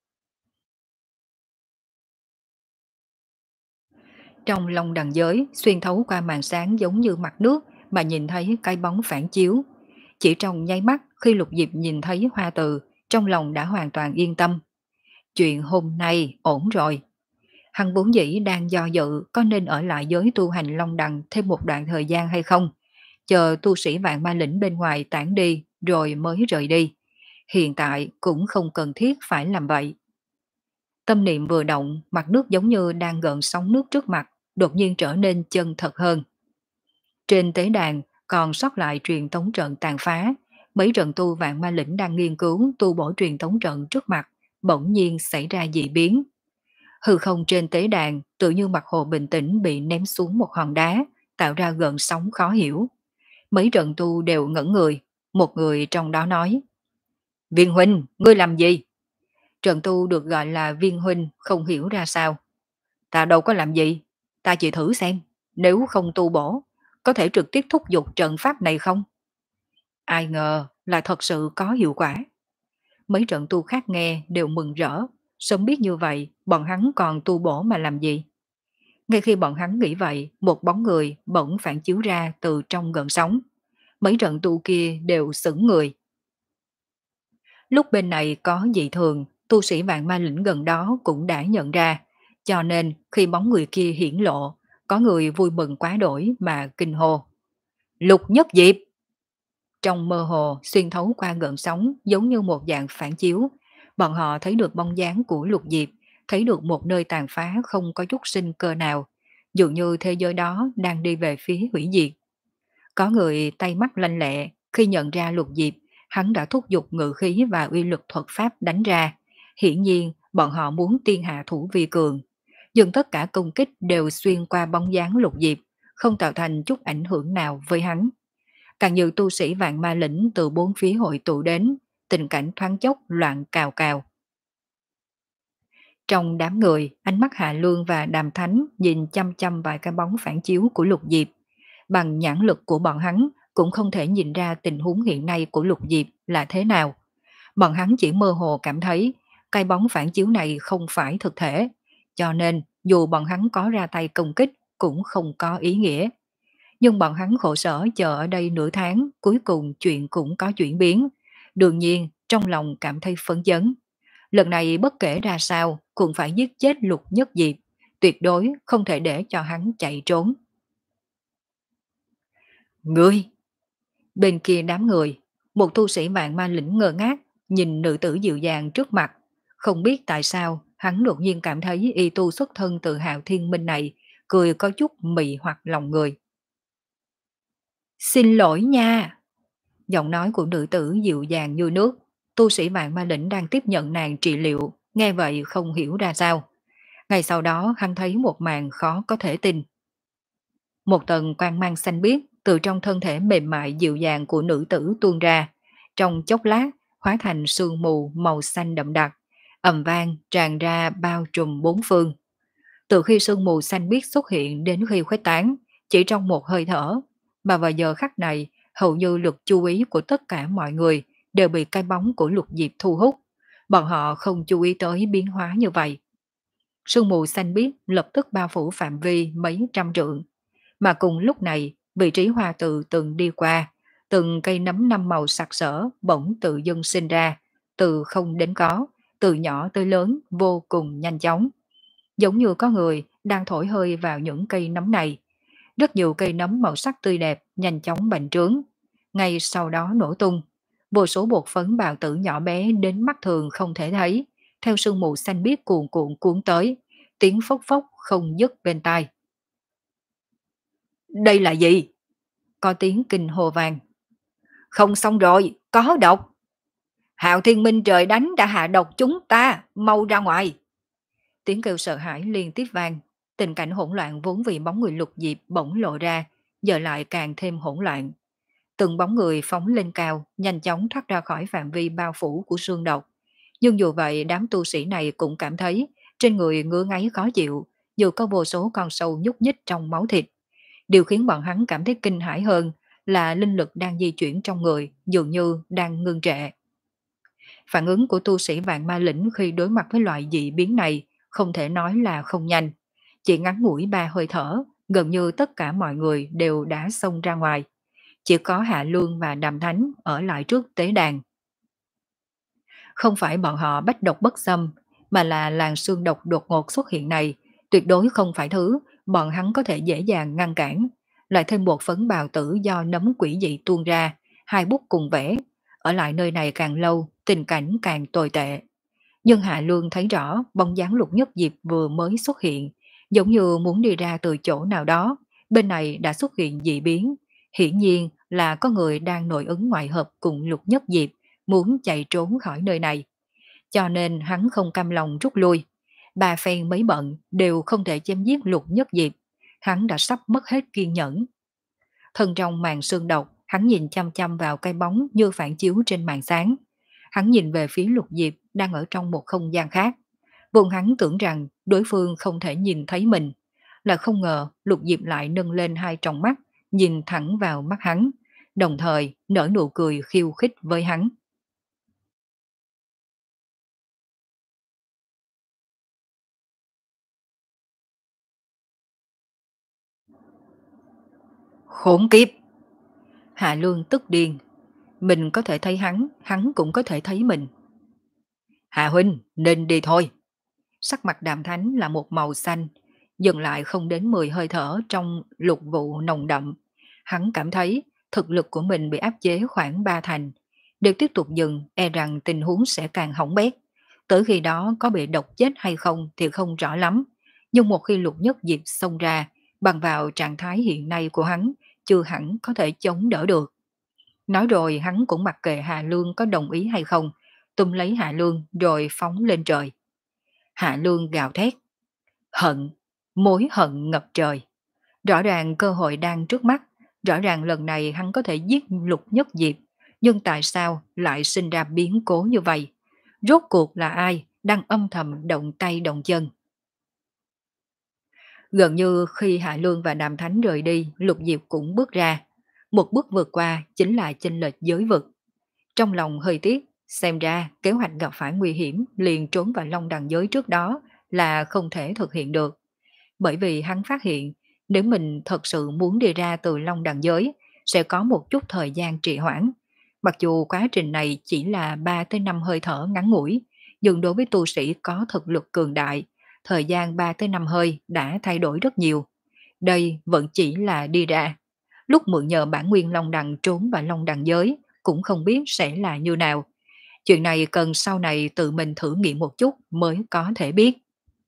A: Trong lòng đằng giới, xuyên thấu qua màn sáng giống như mặt nước mà nhìn thấy cái bóng phản chiếu. Chỉ trong nháy mắt khi Lục Diệp nhìn thấy Hoa Từ, trong lòng đã hoàn toàn yên tâm. Chuyện hôm nay ổn rồi. Hắn vốn dĩ đang do dự có nên ở lại giới tu hành Long Đằng thêm một đoạn thời gian hay không, chờ tu sĩ vạn ma lĩnh bên ngoài tản đi rồi mới rời đi. Hiện tại cũng không cần thiết phải làm vậy. Tâm niệm vừa động, mặt nước giống như đang gợn sóng nước trước mặt, đột nhiên trở nên chân thật hơn. Trên tế đàn còn sót lại truyền tống trận tàn phá, mấy trận tu vạn ma lĩnh đang nghiên cứu tu bổ truyền tống trận trước mặt, bỗng nhiên xảy ra dị biến. Hư không trên tế đàn tự như mặt hồ bình tĩnh bị ném xuống một hòn đá, tạo ra gợn sóng khó hiểu. Mấy trận tu đều ngẩn người, một người trong đó nói: Viên huynh, ngươi làm gì? Trận tu được gọi là Viên huynh không hiểu ra sao. Ta đâu có làm gì, ta chỉ thử xem, nếu không tu bổ, có thể trực tiếp thúc giục trận pháp này không? Ai ngờ là thật sự có hiệu quả. Mấy trận tu khác nghe đều mừng rỡ, sớm biết như vậy, bọn hắn còn tu bổ mà làm gì? Ngay khi bọn hắn nghĩ vậy, một bóng người bỗng phản chiếu ra từ trong gợn sóng. Mấy trận tu kia đều sững người. Lúc bên này có dị thường, tu sĩ vạn ma lĩnh gần đó cũng đã nhận ra, cho nên khi bóng người kia hiển lộ, có người vui mừng quá đổi mà kinh hô. Lục Nhất Diệp! Trong mơ hồ xuyên thấu qua gợn sóng giống như một dạng phản chiếu, bọn họ thấy được bóng dáng của Lục Diệp, thấy được một nơi tàn phá không có chút sinh cơ nào, dường như thế giới đó đang đi về phía hủy diệt. Có người tay mắt lanh lẹ, khi nhận ra Lục Diệp, hắn đã thúc giục ngự khí và uy lực thuật pháp đánh ra. Hiển nhiên, bọn họ muốn tiên hạ thủ vi cường. Nhưng tất cả công kích đều xuyên qua bóng dáng Lục Diệp, không tạo thành chút ảnh hưởng nào với hắn. Càng nhiều tu sĩ vạn ma lĩnh từ bốn phía hội tụ đến, tình cảnh thoáng chốc loạn cào cào. Trong đám người, ánh mắt Hạ Lương và Đàm Thánh nhìn chăm chăm vài cái bóng phản chiếu của Lục Diệp. Bằng nhãn lực của bọn hắn cũng không thể nhìn ra tình huống hiện nay của Lục Diệp là thế nào. Bọn hắn chỉ mơ hồ cảm thấy cái bóng phản chiếu này không phải thực thể, cho nên dù bọn hắn có ra tay công kích cũng không có ý nghĩa. Nhưng bọn hắn khổ sở chờ ở đây nửa tháng, cuối cùng chuyện cũng có chuyển biến. Đương nhiên, trong lòng cảm thấy phấn chấn. Lần này bất kể ra sao, cũng phải giết chết Lục Nhất Diệp. Tuyệt đối không thể để cho hắn chạy trốn. Ngươi! Bên kia đám người, một tu sĩ vạn ma lĩnh ngơ ngác, nhìn nữ tử dịu dàng trước mặt. Không biết tại sao, hắn đột nhiên cảm thấy y tu xuất thân từ Hạo Thiên Minh này, cười có chút mị hoặc lòng người. Xin lỗi nha! Giọng nói của nữ tử dịu dàng như nước, tu sĩ vạn ma lĩnh đang tiếp nhận nàng trị liệu, nghe vậy không hiểu ra sao. Ngay sau đó hắn thấy một màn khó có thể tin. Một tầng quang mang xanh biếc từ trong thân thể mềm mại dịu dàng của nữ tử tuôn ra, trong chốc lát hóa thành sương mù màu xanh đậm đặc, ầm vang tràn ra bao trùm bốn phương. Từ khi sương mù xanh biếc xuất hiện đến khi khuếch tán, chỉ trong một hơi thở, mà vào giờ khắc này, hầu như lực chú ý của tất cả mọi người đều bị cái bóng của Lục Diệp thu hút. Bọn họ không chú ý tới biến hóa như vậy. Sương mù xanh biếc lập tức bao phủ phạm vi mấy trăm trượng. Mà cùng lúc này, vị trí hoa tự từng đi qua, từng cây nấm năm màu sặc sỡ bỗng tự dưng sinh ra, từ không đến có, từ nhỏ tới lớn vô cùng nhanh chóng. Giống như có người đang thổi hơi vào những cây nấm này. Rất nhiều cây nấm màu sắc tươi đẹp nhanh chóng bành trướng. Ngay sau đó nổ tung. Vô số bột phấn bào tử nhỏ bé đến mắt thường không thể thấy. Theo sương mù xanh biếc cuồn cuộn cuốn tới. Tiếng phốc phốc không dứt bên tai. Đây là gì? Có tiếng kinh hô vang. Không xong rồi, có độc. Hạo Thiên Minh trời đánh đã hạ độc chúng ta, mau ra ngoài. Tiếng kêu sợ hãi liên tiếp vang, tình cảnh hỗn loạn vốn vì bóng người Lục Diệp bỗng lộ ra, giờ lại càng thêm hỗn loạn. Từng bóng người phóng lên cao, nhanh chóng thoát ra khỏi phạm vi bao phủ của sương độc. Nhưng dù vậy đám tu sĩ này cũng cảm thấy trên người ngứa ngáy khó chịu, dù có vô số con sâu nhúc nhích trong máu thịt. Điều khiến bọn hắn cảm thấy kinh hãi hơn là linh lực đang di chuyển trong người dường như đang ngưng trệ. Phản ứng của tu sĩ vạn ma lĩnh khi đối mặt với loại dị biến này không thể nói là không nhanh. Chỉ ngắn ngủi ba hơi thở, gần như tất cả mọi người đều đã xông ra ngoài. Chỉ có Hạ Lương và Đàm Thánh ở lại trước tế đàn. Không phải bọn họ bách độc bất xâm, mà là làn sương độc đột ngột xuất hiện này, tuyệt đối không phải thứ bọn hắn có thể dễ dàng ngăn cản. Lại thêm bột phấn bào tử do nấm quỷ dị tuôn ra, hai bút cùng vẽ. Ở lại nơi này càng lâu, tình cảnh càng tồi tệ. Nhưng Hạ Lương thấy rõ bóng dáng Lục Nhất Diệp vừa mới xuất hiện, giống như muốn đi ra từ chỗ nào đó, bên này đã xuất hiện dị biến. Hiển nhiên là có người đang nội ứng ngoại hợp cùng Lục Nhất Diệp, muốn chạy trốn khỏi nơi này. Cho nên hắn không cam lòng rút lui. Ba phen mấy bận đều không thể chém giết Lục Nhất Diệp. Hắn đã sắp mất hết kiên nhẫn. Thân trong màn sương độc, hắn nhìn chăm chăm vào cái bóng như phản chiếu trên màn sáng. Hắn nhìn về phía Lục Diệp đang ở trong một không gian khác. Vốn hắn tưởng rằng đối phương không thể nhìn thấy mình. Là không ngờ Lục Diệp lại nâng lên hai tròng mắt, nhìn thẳng vào mắt hắn, đồng thời nở nụ cười khiêu khích với hắn. Khốn kiếp! Hạ Lương tức điên. Mình có thể thấy hắn, hắn cũng có thể thấy mình. Hạ huynh, nên đi thôi. Sắc mặt Đàm Thánh là một màu xanh, dừng lại không đến mười hơi thở trong lục vụ nồng đậm. Hắn cảm thấy thực lực của mình bị áp chế khoảng ba thành. Nếu tiếp tục dừng, e rằng tình huống sẽ càng hỏng bét. Tới khi đó có bị độc chết hay không thì không rõ lắm. Nhưng một khi Lục Nhất Diệp xông ra, bằng vào trạng thái hiện nay của hắn, chưa hẳn có thể chống đỡ được. Nói rồi hắn cũng mặc kệ Hạ Lương có đồng ý hay không, tung lấy Hạ Lương rồi phóng lên trời. Hạ Lương gào thét. Hận, mối hận ngập trời. Rõ ràng cơ hội đang trước mắt, rõ ràng lần này hắn có thể giết Lục Nhất Diệp, nhưng tại sao lại sinh ra biến cố như vậy? Rốt cuộc là ai đang âm thầm động tay động chân? Gần như khi Hạ Lương và Đàm Thánh rời đi, Lục Diệp cũng bước ra. Một bước vượt qua chính là chênh lệch giới vực. Trong lòng hơi tiếc, xem ra kế hoạch gặp phải nguy hiểm liền trốn vào Long Đằng giới trước đó là không thể thực hiện được. Bởi vì hắn phát hiện nếu mình thật sự muốn đi ra từ Long Đằng giới sẽ có một chút thời gian trì hoãn. Mặc dù quá trình này chỉ là ba tới năm hơi thở ngắn ngủi, nhưng đối với tu sĩ có thực lực cường đại, thời gian ba tới năm hơi đã thay đổi rất nhiều. Đây vẫn chỉ là đi ra. Lúc mượn nhờ bản nguyên Long Đằng trốn vào Long Đằng giới cũng không biết sẽ là như nào. Chuyện này cần sau này tự mình thử nghiệm một chút mới có thể biết.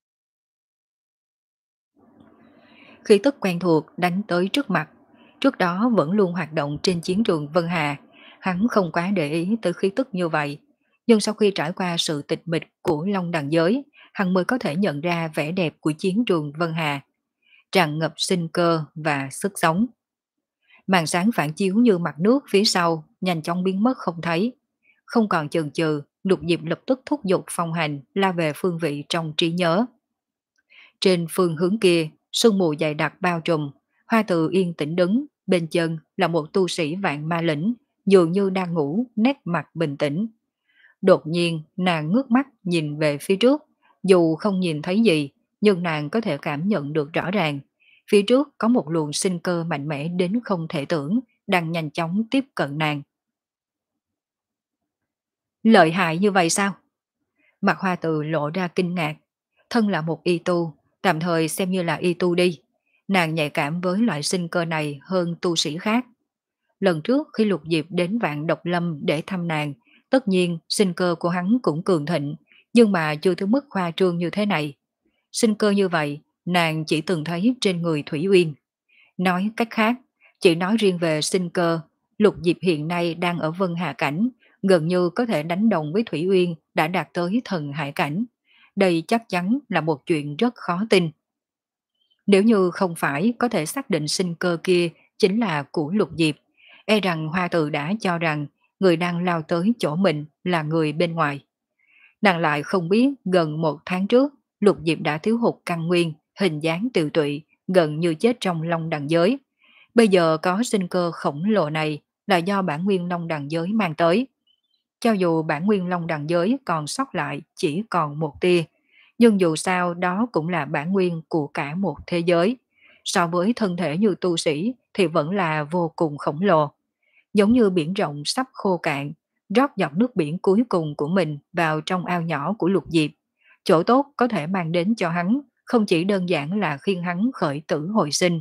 A: Khí tức quen thuộc đánh tới trước mặt, trước đó vẫn luôn hoạt động trên chiến trường Vân Hà, hắn không quá để ý tới khí tức như vậy. Nhưng sau khi trải qua sự tịch mịch của Long Đằng giới, hắn mới có thể nhận ra vẻ đẹp của chiến trường Vân Hà, tràn ngập sinh cơ và sức sống. Màn sáng phản chiếu như mặt nước phía sau, nhanh chóng biến mất không thấy. Không còn chần chừ, Lục Diệp lập tức thúc giục phong hành la về phương vị trong trí nhớ. Trên phương hướng kia, sương mù dày đặc bao trùm, Hoa Từ yên tĩnh đứng, bên chân là một tu sĩ vạn ma lĩnh, dường như đang ngủ, nét mặt bình tĩnh. Đột nhiên, nàng ngước mắt nhìn về phía trước, dù không nhìn thấy gì, nhưng nàng có thể cảm nhận được rõ ràng. Phía trước có một luồng sinh cơ mạnh mẽ đến không thể tưởng, đang nhanh chóng tiếp cận nàng. Lợi hại như vậy sao? Mặt Hoa Từ lộ ra kinh ngạc. Thân là một y tu, tạm thời xem như là y tu đi. Nàng nhạy cảm với loại sinh cơ này hơn tu sĩ khác. Lần trước khi Lục Diệp đến Vạn Độc Lâm để thăm nàng, tất nhiên sinh cơ của hắn cũng cường thịnh, nhưng mà chưa tới mức khoa trương như thế này. Sinh cơ như vậy, nàng chỉ từng thấy trên người Thủy Uyên. Nói cách khác, chỉ nói riêng về sinh cơ, Lục Diệp hiện nay đang ở Vân Hà Cảnh, gần như có thể đánh đồng với Thủy Uyên đã đạt tới thần hải cảnh. Đây chắc chắn là một chuyện rất khó tin. Nếu như không phải có thể xác định sinh cơ kia chính là của Lục Diệp, e rằng Hoa Từ đã cho rằng người đang lao tới chỗ mình là người bên ngoài. Nàng lại không biết gần một tháng trước, Lục Diệp đã thiếu hụt căn nguyên, hình dáng tiều tụy, gần như chết trong long đằng giới. Bây giờ có sinh cơ khổng lồ này là do bản nguyên long đằng giới mang tới. Cho dù bản nguyên long đằng giới còn sót lại chỉ còn một tia, nhưng dù sao đó cũng là bản nguyên của cả một thế giới. So với thân thể như tu sĩ thì vẫn là vô cùng khổng lồ. Giống như biển rộng sắp khô cạn, rót giọt nước biển cuối cùng của mình vào trong ao nhỏ của Lục Diệp. Chỗ tốt có thể mang đến cho hắn, không chỉ đơn giản là khiêng hắn khởi tử hồi sinh.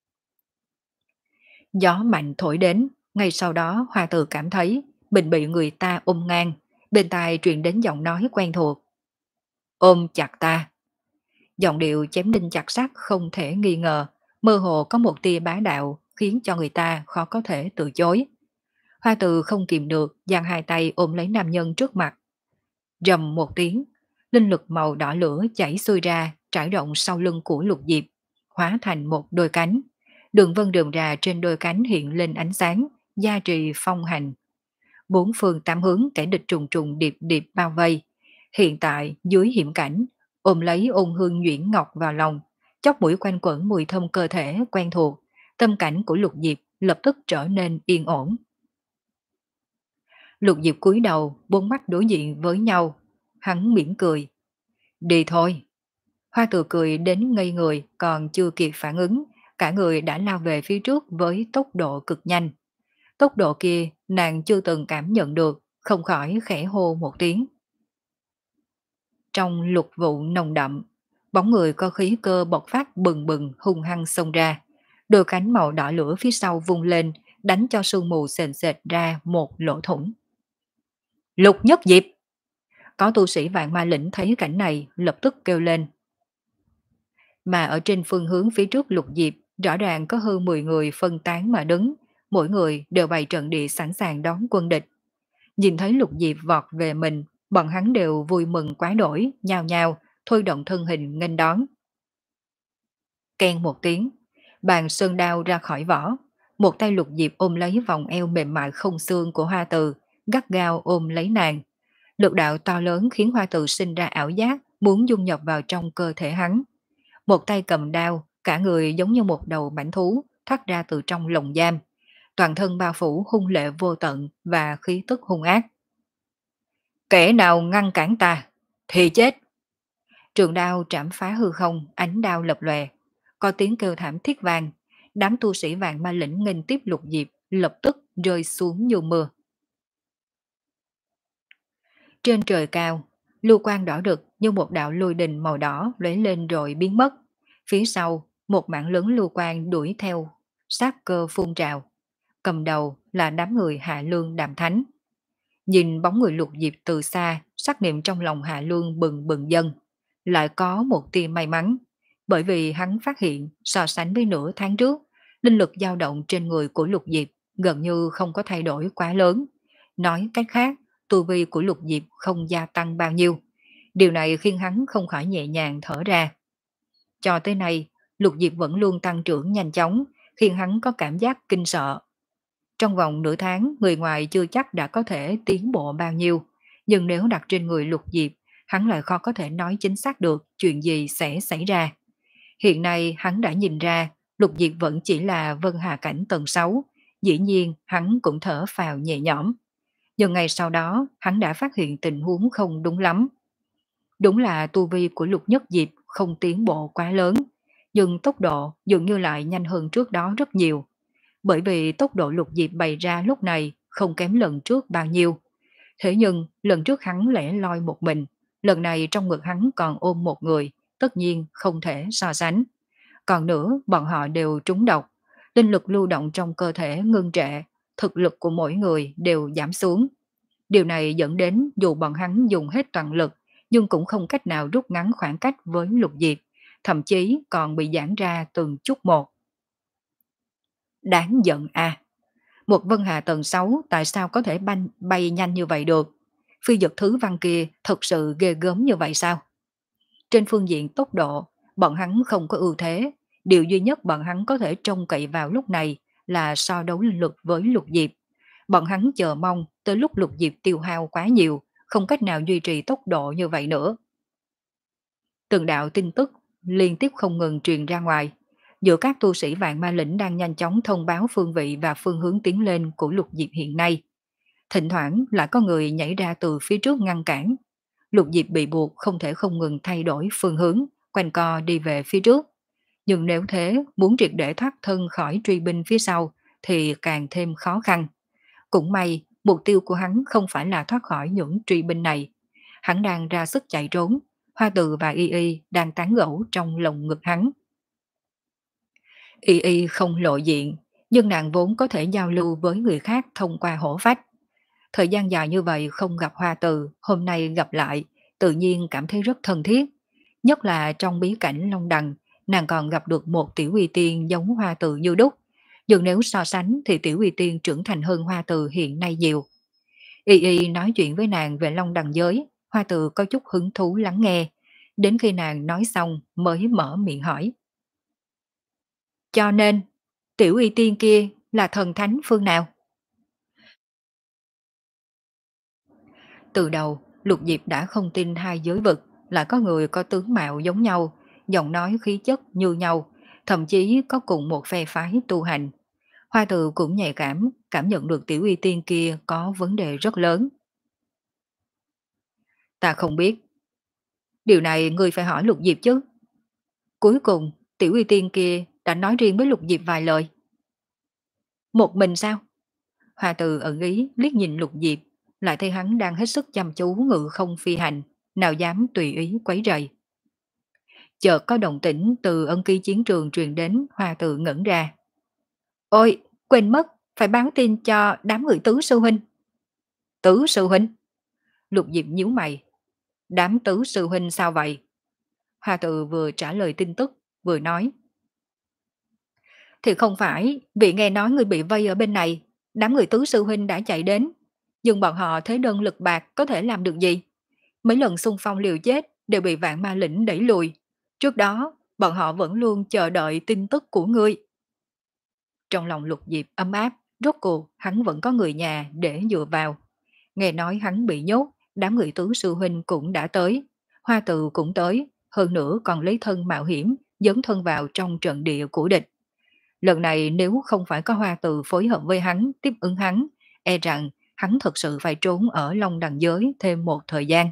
A: Gió mạnh thổi đến, ngay sau đó Hoa Từ cảm thấy mình bị người ta ôm ngang, bên tai truyền đến giọng nói quen thuộc. Ôm chặt ta. Giọng điệu chém đinh chặt sắt không thể nghi ngờ, mơ hồ có một tia bá đạo khiến cho người ta khó có thể từ chối. Hoa Từ không kìm được, giang hai tay ôm lấy nam nhân trước mặt. Rầm một tiếng, linh lực màu đỏ lửa chảy xuôi ra, trải rộng sau lưng của Lục Diệp, hóa thành một đôi cánh. Đường vân đường ra trên đôi cánh hiện lên ánh sáng, gia trì phong hành. Bốn phương tám hướng kẻ địch trùng trùng điệp điệp bao vây. Hiện tại dưới hiểm cảnh, ôm lấy ôn hương nhuyễn ngọc vào lòng, chóp mũi quanh quẩn mùi thơm cơ thể quen thuộc, tâm cảnh của Lục Diệp lập tức trở nên yên ổn. Lục Diệp cúi đầu, bốn mắt đối diện với nhau, hắn mỉm cười. Đi thôi. Hoa Từ cười đến ngây người, còn chưa kịp phản ứng, cả người đã lao về phía trước với tốc độ cực nhanh. Tốc độ kia nàng chưa từng cảm nhận được, không khỏi khẽ hô một tiếng. Trong lục vụ nồng đậm, bóng người có khí cơ bộc phát bừng bừng hung hăng xông ra. Đôi cánh màu đỏ lửa phía sau vung lên, đánh cho sương mù sền sệt ra một lỗ thủng. Lục Nhất Diệp! Có tu sĩ vạn ma lĩnh thấy cảnh này lập tức kêu lên. Mà ở trên phương hướng phía trước Lục Diệp, rõ ràng có hơn mười người phân tán mà đứng, mỗi người đều bày trận địa sẵn sàng đón quân địch. Nhìn thấy Lục Diệp vọt về mình, bọn hắn đều vui mừng quá đổi, nhao nhao, thôi động thân hình nghênh đón. Keng một tiếng, bàn sơn đao ra khỏi vỏ, một tay Lục Diệp ôm lấy vòng eo mềm mại không xương của Hoa Từ, gắt gao ôm lấy nàng. Lực đạo to lớn khiến Hoa Từ sinh ra ảo giác, muốn dung nhập vào trong cơ thể hắn. Một tay cầm đao, cả người giống như một đầu mãnh thú, thoát ra từ trong lồng giam. Toàn thân bao phủ hung lệ vô tận và khí tức hung ác. Kẻ nào ngăn cản ta, thì chết. Trường đao trảm phá hư không, ánh đao lập lòe. Có tiếng kêu thảm thiết vang, đám tu sĩ vạn ma lĩnh nghênh tiếp Lục Diệp lập tức rơi xuống như mưa. Trên trời cao, lưu quang đỏ rực như một đạo lôi đình màu đỏ lóe lên rồi biến mất. Phía sau, một mảng lớn lưu quang đuổi theo, sát cơ phun trào. Cầm đầu là đám người hạ lương đàm thánh. Nhìn bóng người Lục Diệp từ xa, sắc niệm trong lòng Hạ Luân bừng bừng dâng. Lại có một tia may mắn, bởi vì hắn phát hiện so sánh với nửa tháng trước, linh lực dao động trên người của Lục Diệp gần như không có thay đổi quá lớn. Nói cách khác, tu vi của Lục Diệp không gia tăng bao nhiêu. Điều này khiến hắn không khỏi nhẹ nhàng thở ra. Cho tới nay, Lục Diệp vẫn luôn tăng trưởng nhanh chóng, khiến hắn có cảm giác kinh sợ. Trong vòng nửa tháng, người ngoài chưa chắc đã có thể tiến bộ bao nhiêu, nhưng nếu đặt trên người Lục Diệp, hắn lại khó có thể nói chính xác được chuyện gì sẽ xảy ra. Hiện nay hắn đã nhìn ra, Lục Diệp vẫn chỉ là Vân Hà cảnh tầng sáu, dĩ nhiên hắn cũng thở phào nhẹ nhõm. Nhưng ngày sau đó, hắn đã phát hiện tình huống không đúng lắm. Đúng là tu vi của Lục Nhất Diệp không tiến bộ quá lớn, nhưng tốc độ dường như lại nhanh hơn trước đó rất nhiều. Bởi vì tốc độ Lục Diệp bày ra lúc này không kém lần trước bao nhiêu. Thế nhưng lần trước hắn lẻ loi một mình, lần này trong ngực hắn còn ôm một người, tất nhiên không thể so sánh. Còn nữa, bọn họ đều trúng độc, linh lực lưu động trong cơ thể ngưng trệ, thực lực của mỗi người đều giảm xuống. Điều này dẫn đến dù bọn hắn dùng hết toàn lực, nhưng cũng không cách nào rút ngắn khoảng cách với Lục Diệp, thậm chí còn bị giãn ra từng chút một. Đáng giận à! Một Vân Hà tầng sáu tại sao có thể banh, bay nhanh như vậy được? Phi dật thứ văn kia thật sự ghê gớm như vậy sao? Trên phương diện tốc độ, bọn hắn không có ưu thế. Điều duy nhất bọn hắn có thể trông cậy vào lúc này là so đấu linh lực với Lục Diệp. Bọn hắn chờ mong tới lúc Lục Diệp tiêu hao quá nhiều, không cách nào duy trì tốc độ như vậy nữa. Từng đạo tin tức liên tiếp không ngừng truyền ra ngoài. Giữa các tu sĩ vạn ma lĩnh đang nhanh chóng thông báo phương vị và phương hướng tiến lên của Lục Diệp hiện nay. Thỉnh thoảng lại có người nhảy ra từ phía trước ngăn cản. Lục Diệp bị buộc không thể không ngừng thay đổi phương hướng, quanh co đi về phía trước. Nhưng nếu thế, muốn triệt để thoát thân khỏi truy binh phía sau thì càng thêm khó khăn. Cũng may, mục tiêu của hắn không phải là thoát khỏi những truy binh này. Hắn đang ra sức chạy trốn, Hoa Từ và Y Y đang tán gẫu trong lồng ngực hắn. Y Y không lộ diện, nhưng nàng vốn có thể giao lưu với người khác thông qua hổ phách. Thời gian dài như vậy không gặp Hoa Từ, hôm nay gặp lại, tự nhiên cảm thấy rất thân thiết. Nhất là trong bí cảnh Long Đằng, nàng còn gặp được một tiểu uy tiên giống Hoa Từ như đúc. Nhưng nếu so sánh thì tiểu uy tiên trưởng thành hơn Hoa Từ hiện nay nhiều. Y Y nói chuyện với nàng về Long Đằng giới, Hoa Từ có chút hứng thú lắng nghe. Đến khi nàng nói xong mới mở miệng hỏi. Cho nên, tiểu uy tiên kia là thần thánh phương nào? Từ đầu, Lục Diệp đã không tin hai giới vực, lại có người có tướng mạo giống nhau, giọng nói khí chất như nhau, thậm chí có cùng một phe phái tu hành. Hoa Từ cũng nhạy cảm, cảm nhận được tiểu uy tiên kia có vấn đề rất lớn. Ta không biết. Điều này ngươi phải hỏi Lục Diệp chứ. Cuối cùng, tiểu uy tiên kia đã nói riêng với Lục Diệp vài lời. Một mình sao? Hoa Từ ẩn ý liếc nhìn Lục Diệp, lại thấy hắn đang hết sức chăm chú ngự không phi hành, nào dám tùy ý quấy rầy. Chợt có động tĩnh từ ân ký chiến trường truyền đến, Hoa Từ ngẩn ra. Ôi, quên mất, phải báo tin cho đám người tứ sư huynh. Tứ sư huynh? Lục Diệp nhíu mày. Đám tứ sư huynh sao vậy? Hoa Từ vừa trả lời tin tức, vừa nói. Thì không phải, vì nghe nói người bị vây ở bên này, đám người tứ sư huynh đã chạy đến. Nhưng bọn họ thế đơn lực bạc có thể làm được gì? Mấy lần xung phong liều chết đều bị vạn ma lĩnh đẩy lùi. Trước đó, bọn họ vẫn luôn chờ đợi tin tức của ngươi. Trong lòng Lục Diệp ấm áp, rốt cuộc hắn vẫn có người nhà để dựa vào. Nghe nói hắn bị nhốt, đám người tứ sư huynh cũng đã tới. Hoa Từ cũng tới, hơn nữa còn lấy thân mạo hiểm, dấn thân vào trong trận địa của địch. Lần này nếu không phải có Hoa Từ phối hợp với hắn, tiếp ứng hắn, e rằng hắn thật sự phải trốn ở Long Đằng giới thêm một thời gian.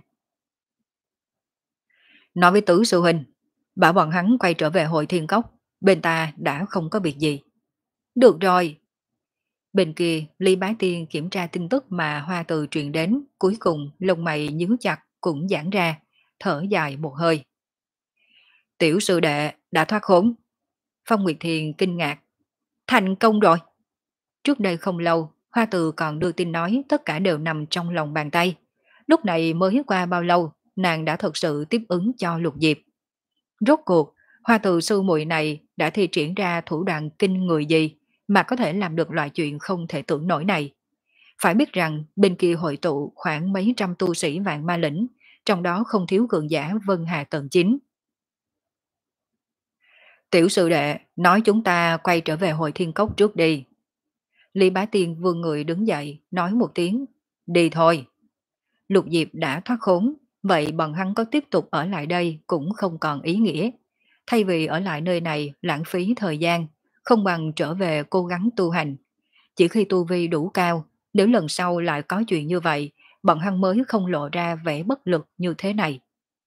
A: Nói với tứ sư huynh, bảo bọn hắn quay trở về hội thiên cốc, bên ta đã không có việc gì. Được rồi. Bên kia, Lý Bá Tiên kiểm tra tin tức mà Hoa Từ truyền đến, cuối cùng lông mày nhíu chặt cũng giãn ra, thở dài một hơi. Tiểu sư đệ đã thoát khốn. Phong Nguyệt Thiền kinh ngạc. Thành công rồi. Trước đây không lâu, Hoa Từ còn đưa tin nói tất cả đều nằm trong lòng bàn tay. Lúc này mới qua bao lâu, nàng đã thật sự tiếp ứng cho Lục Diệp. Rốt cuộc, Hoa Từ sư muội này đã thi triển ra thủ đoạn kinh người gì mà có thể làm được loại chuyện không thể tưởng nổi này. Phải biết rằng bên kia hội tụ khoảng mấy trăm tu sĩ vạn ma lĩnh, trong đó không thiếu cường giả Vân Hà tầng chín. Tiểu sư đệ, nói chúng ta quay trở về hội thiên cốc trước đi. Lý Bá Tiên vươn người đứng dậy, nói một tiếng, đi thôi. Lục Diệp đã thoát khốn, vậy bọn hắn có tiếp tục ở lại đây cũng không còn ý nghĩa. Thay vì ở lại nơi này lãng phí thời gian, không bằng trở về cố gắng tu hành. Chỉ khi tu vi đủ cao, nếu lần sau lại có chuyện như vậy, bọn hắn mới không lộ ra vẻ bất lực như thế này.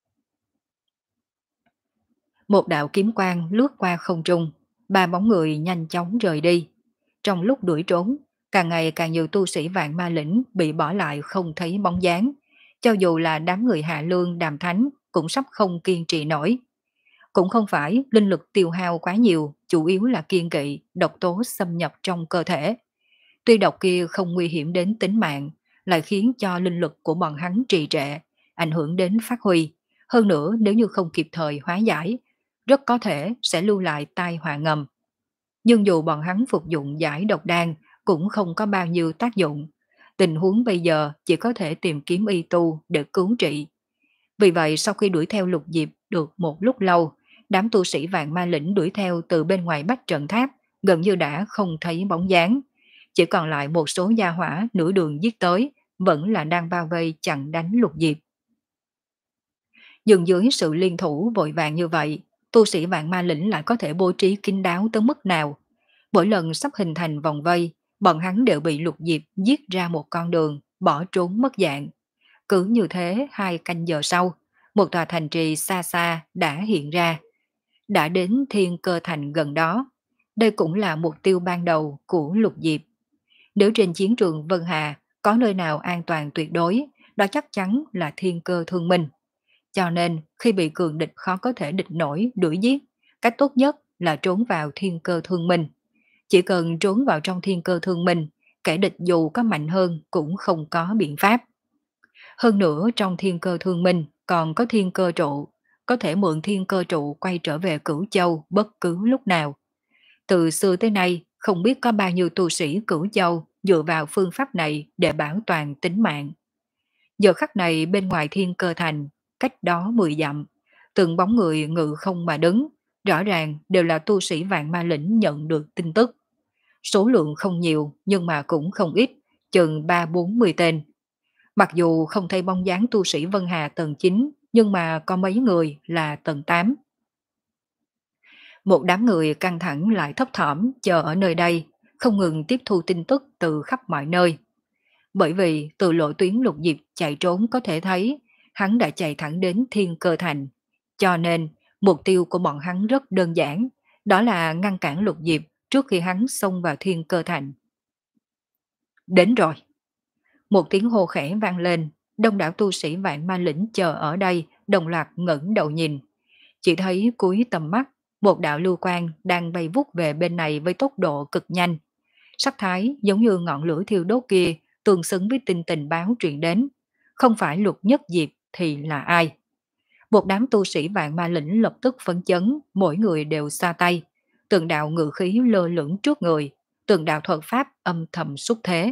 A: Một đạo kiếm quang lướt qua không trung, ba bóng người nhanh chóng rời đi. Trong lúc đuổi trốn, càng ngày càng nhiều tu sĩ vạn ma lĩnh bị bỏ lại không thấy bóng dáng. Cho dù là đám người hạ lương đàm thánh cũng sắp không kiên trì nổi. Cũng không phải linh lực tiêu hao quá nhiều, chủ yếu là kiên kỵ, độc tố xâm nhập trong cơ thể. Tuy độc kia không nguy hiểm đến tính mạng, lại khiến cho linh lực của bọn hắn trì trệ, ảnh hưởng đến phát huy. Hơn nữa nếu như không kịp thời hóa giải, rất có thể sẽ lưu lại tai họa ngầm. Nhưng dù bọn hắn phục dụng giải độc đan cũng không có bao nhiêu tác dụng. Tình huống bây giờ chỉ có thể tìm kiếm y tu để cứu trị. Vì vậy sau khi đuổi theo Lục Diệp được một lúc lâu, đám tu sĩ vạn ma lĩnh đuổi theo từ bên ngoài bách trận tháp gần như đã không thấy bóng dáng. Chỉ còn lại một số gia hỏa nửa đường giết tới, vẫn là đang bao vây chặn đánh Lục Diệp. Nhưng dưới sự liên thủ vội vàng như vậy, tu sĩ vạn ma lĩnh lại có thể bố trí kín đáo tới mức nào. Mỗi lần sắp hình thành vòng vây, bọn hắn đều bị Lục Diệp giết ra một con đường, bỏ trốn mất dạng. Cứ như thế hai canh giờ sau, một tòa thành trì xa xa đã hiện ra. Đã đến thiên cơ thành gần đó. Đây cũng là mục tiêu ban đầu của Lục Diệp. Nếu trên chiến trường Vân Hà có nơi nào an toàn tuyệt đối, đó chắc chắn là thiên cơ thương minh. Cho nên khi bị cường địch khó có thể địch nổi đuổi giết, cách tốt nhất là trốn vào thiên cơ thương minh. Chỉ cần trốn vào trong thiên cơ thương minh, kẻ địch dù có mạnh hơn cũng không có biện pháp. Hơn nữa trong thiên cơ thương minh còn có thiên cơ trụ, có thể mượn thiên cơ trụ quay trở về Cửu Châu bất cứ lúc nào. Từ xưa tới nay không biết có bao nhiêu tu sĩ Cửu Châu dựa vào phương pháp này để bảo toàn tính mạng. Giờ khắc này bên ngoài thiên cơ thành, cách đó mười dặm, từng bóng người ngự không mà đứng, rõ ràng đều là tu sĩ vạn ma lĩnh nhận được tin tức. Số lượng không nhiều nhưng mà cũng không ít, chừng ba bốn mươi tên. Mặc dù không thấy bóng dáng tu sĩ Vân Hà tầng chín, nhưng mà có mấy người là tầng tám. Một đám người căng thẳng lại thấp thỏm chờ ở nơi đây, không ngừng tiếp thu tin tức từ khắp mọi nơi. Bởi vì từ lộ tuyến Lục Diệp chạy trốn có thể thấy, hắn đã chạy thẳng đến thiên cơ thành. Cho nên, mục tiêu của bọn hắn rất đơn giản, đó là ngăn cản Lục Diệp trước khi hắn xông vào thiên cơ thành. Đến rồi. Một tiếng hô khẽ vang lên, đông đảo tu sĩ vạn ma lĩnh chờ ở đây, đồng loạt ngẩng đầu nhìn. Chỉ thấy cuối tầm mắt, một đạo lưu quang đang bay vút về bên này với tốc độ cực nhanh. Sắc thái giống như ngọn lửa thiêu đốt kia, tương xứng với tin tình báo truyền đến. Không phải Lục Nhất Diệp thì là ai? Một đám tu sĩ vạn ma lĩnh lập tức phấn chấn, mỗi người đều xa tay. Từng đạo ngự khí lơ lửng trước người, từng đạo thuật pháp âm thầm xuất thế.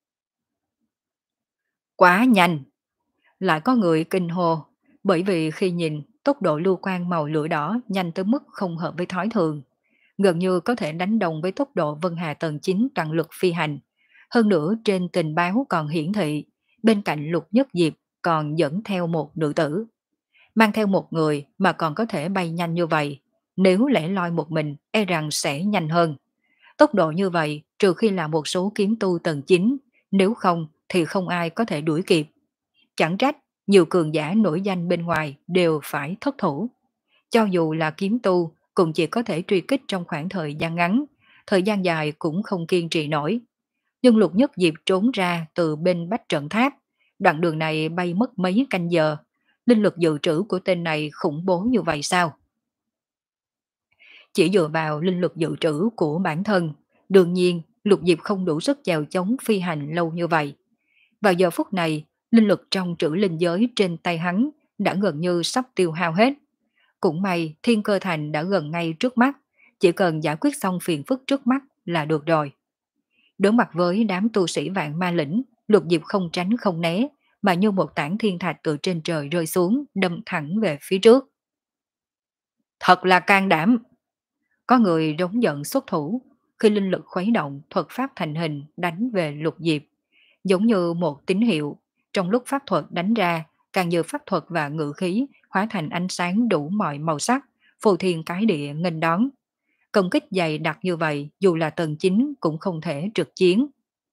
A: Quá nhanh! Lại có người kinh hô, bởi vì khi nhìn tốc độ lưu quang màu lửa đỏ nhanh tới mức không hợp với thói thường. Gần như có thể đánh đồng với tốc độ Vân Hà tầng chín toàn lực phi hành. Hơn nữa trên tình báo còn hiển thị, bên cạnh Lục Nhất Diệp còn dẫn theo một nữ tử. Mang theo một người mà còn có thể bay nhanh như vậy, nếu lẻ loi một mình e rằng sẽ nhanh hơn. Tốc độ như vậy trừ khi là một số kiếm tu tầng chín, nếu không thì không ai có thể đuổi kịp. Chẳng trách nhiều cường giả nổi danh bên ngoài đều phải thất thủ. Cho dù là kiếm tu cũng chỉ có thể truy kích trong khoảng thời gian ngắn, thời gian dài cũng không kiên trì nổi. Nhưng Lục Nhất Diệp trốn ra từ bên bách trận tháp, đoạn đường này bay mất mấy canh giờ. Linh lực dự trữ của tên này khủng bố như vậy sao? Chỉ dựa vào linh lực dự trữ của bản thân, đương nhiên Lục Diệp không đủ sức chèo chống phi hành lâu như vậy. Vào giờ phút này, linh lực trong trữ linh giới trên tay hắn đã gần như sắp tiêu hao hết. Cũng may thiên cơ thành đã gần ngay trước mắt, chỉ cần giải quyết xong phiền phức trước mắt là được rồi. Đối mặt với đám tu sĩ vạn ma lĩnh, Lục Diệp không tránh không né, mà như một tảng thiên thạch từ trên trời rơi xuống, đâm thẳng về phía trước. Thật là can đảm! Có người rống giận xuất thủ, khi linh lực khuấy động, thuật pháp thành hình đánh về Lục Diệp. Giống như một tín hiệu, trong lúc pháp thuật đánh ra, càng nhiều pháp thuật và ngự khí hóa thành ánh sáng đủ mọi màu sắc, phù thiên cái địa nghênh đón. Công kích dày đặc như vậy, dù là tầng chín cũng không thể trực chiến.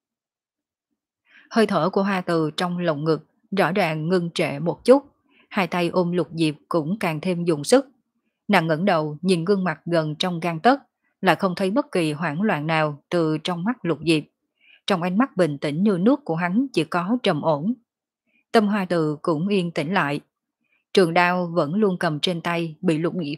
A: Hơi thở của Hoa Từ trong lồng ngực rõ ràng ngưng trệ một chút, hai tay ôm Lục Diệp cũng càng thêm dùng sức. Nàng ngẩng đầu nhìn gương mặt gần trong gang tấc, lại không thấy bất kỳ hoảng loạn nào từ trong mắt Lục Diệp. Trong ánh mắt bình tĩnh như nước của hắn chỉ có trầm ổn. Tâm Hoa Từ cũng yên tĩnh lại. Trường đao vẫn luôn cầm trên tay bị Lục Diệp.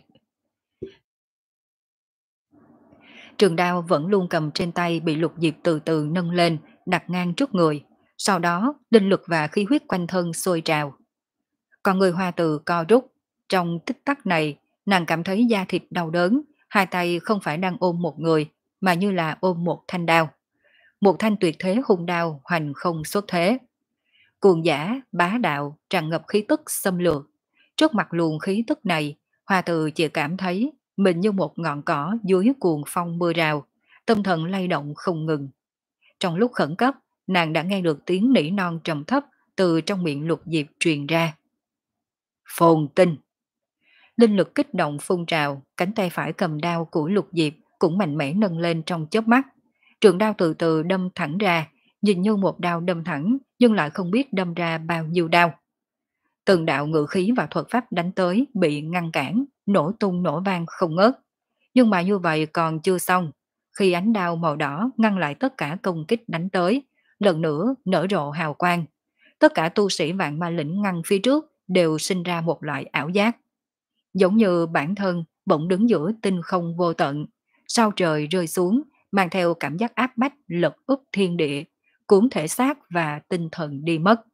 A: Trường đao vẫn luôn cầm trên tay bị Lục Diệp từ từ nâng lên, đặt ngang trước người. Sau đó, linh lực và khí huyết quanh thân sôi trào. Còn người Hoa Từ co rút. Trong tích tắc này, nàng cảm thấy da thịt đau đớn, hai tay không phải đang ôm một người, mà như là ôm một thanh đao. Một thanh tuyệt thế hung đao hoành không xuất thế. Cuồng giả, bá đạo, tràn ngập khí tức xâm lược. Trước mặt luồng khí tức này, Hoa Từ chỉ cảm thấy mình như một ngọn cỏ dưới cuồng phong mưa rào, tâm thần lay động không ngừng. Trong lúc khẩn cấp, nàng đã nghe được tiếng nỉ non trầm thấp từ trong miệng Lục Diệp truyền ra. Phồn tinh. Linh lực kích động phun trào, cánh tay phải cầm đao của Lục Diệp cũng mạnh mẽ nâng lên trong chớp mắt. Trường đao từ từ đâm thẳng ra, nhìn như một đao đâm thẳng nhưng lại không biết đâm ra bao nhiêu đao. Từng đạo ngự khí và thuật pháp đánh tới bị ngăn cản, nổ tung nổ vang không ngớt. Nhưng mà như vậy còn chưa xong. Khi ánh đao màu đỏ ngăn lại tất cả công kích đánh tới, lần nữa nở rộ hào quang. Tất cả tu sĩ vạn ma lĩnh ngăn phía trước đều sinh ra một loại ảo giác. Giống như bản thân bỗng đứng giữa tinh không vô tận, sao trời rơi xuống, mang theo cảm giác áp bách lật úp thiên địa, cuốn thể xác và tinh thần đi mất.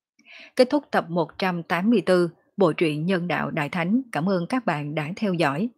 A: Kết thúc tập một trăm tám mươi tư, bộ truyện Nhân đạo Đại Thánh. Cảm ơn các bạn đã theo dõi.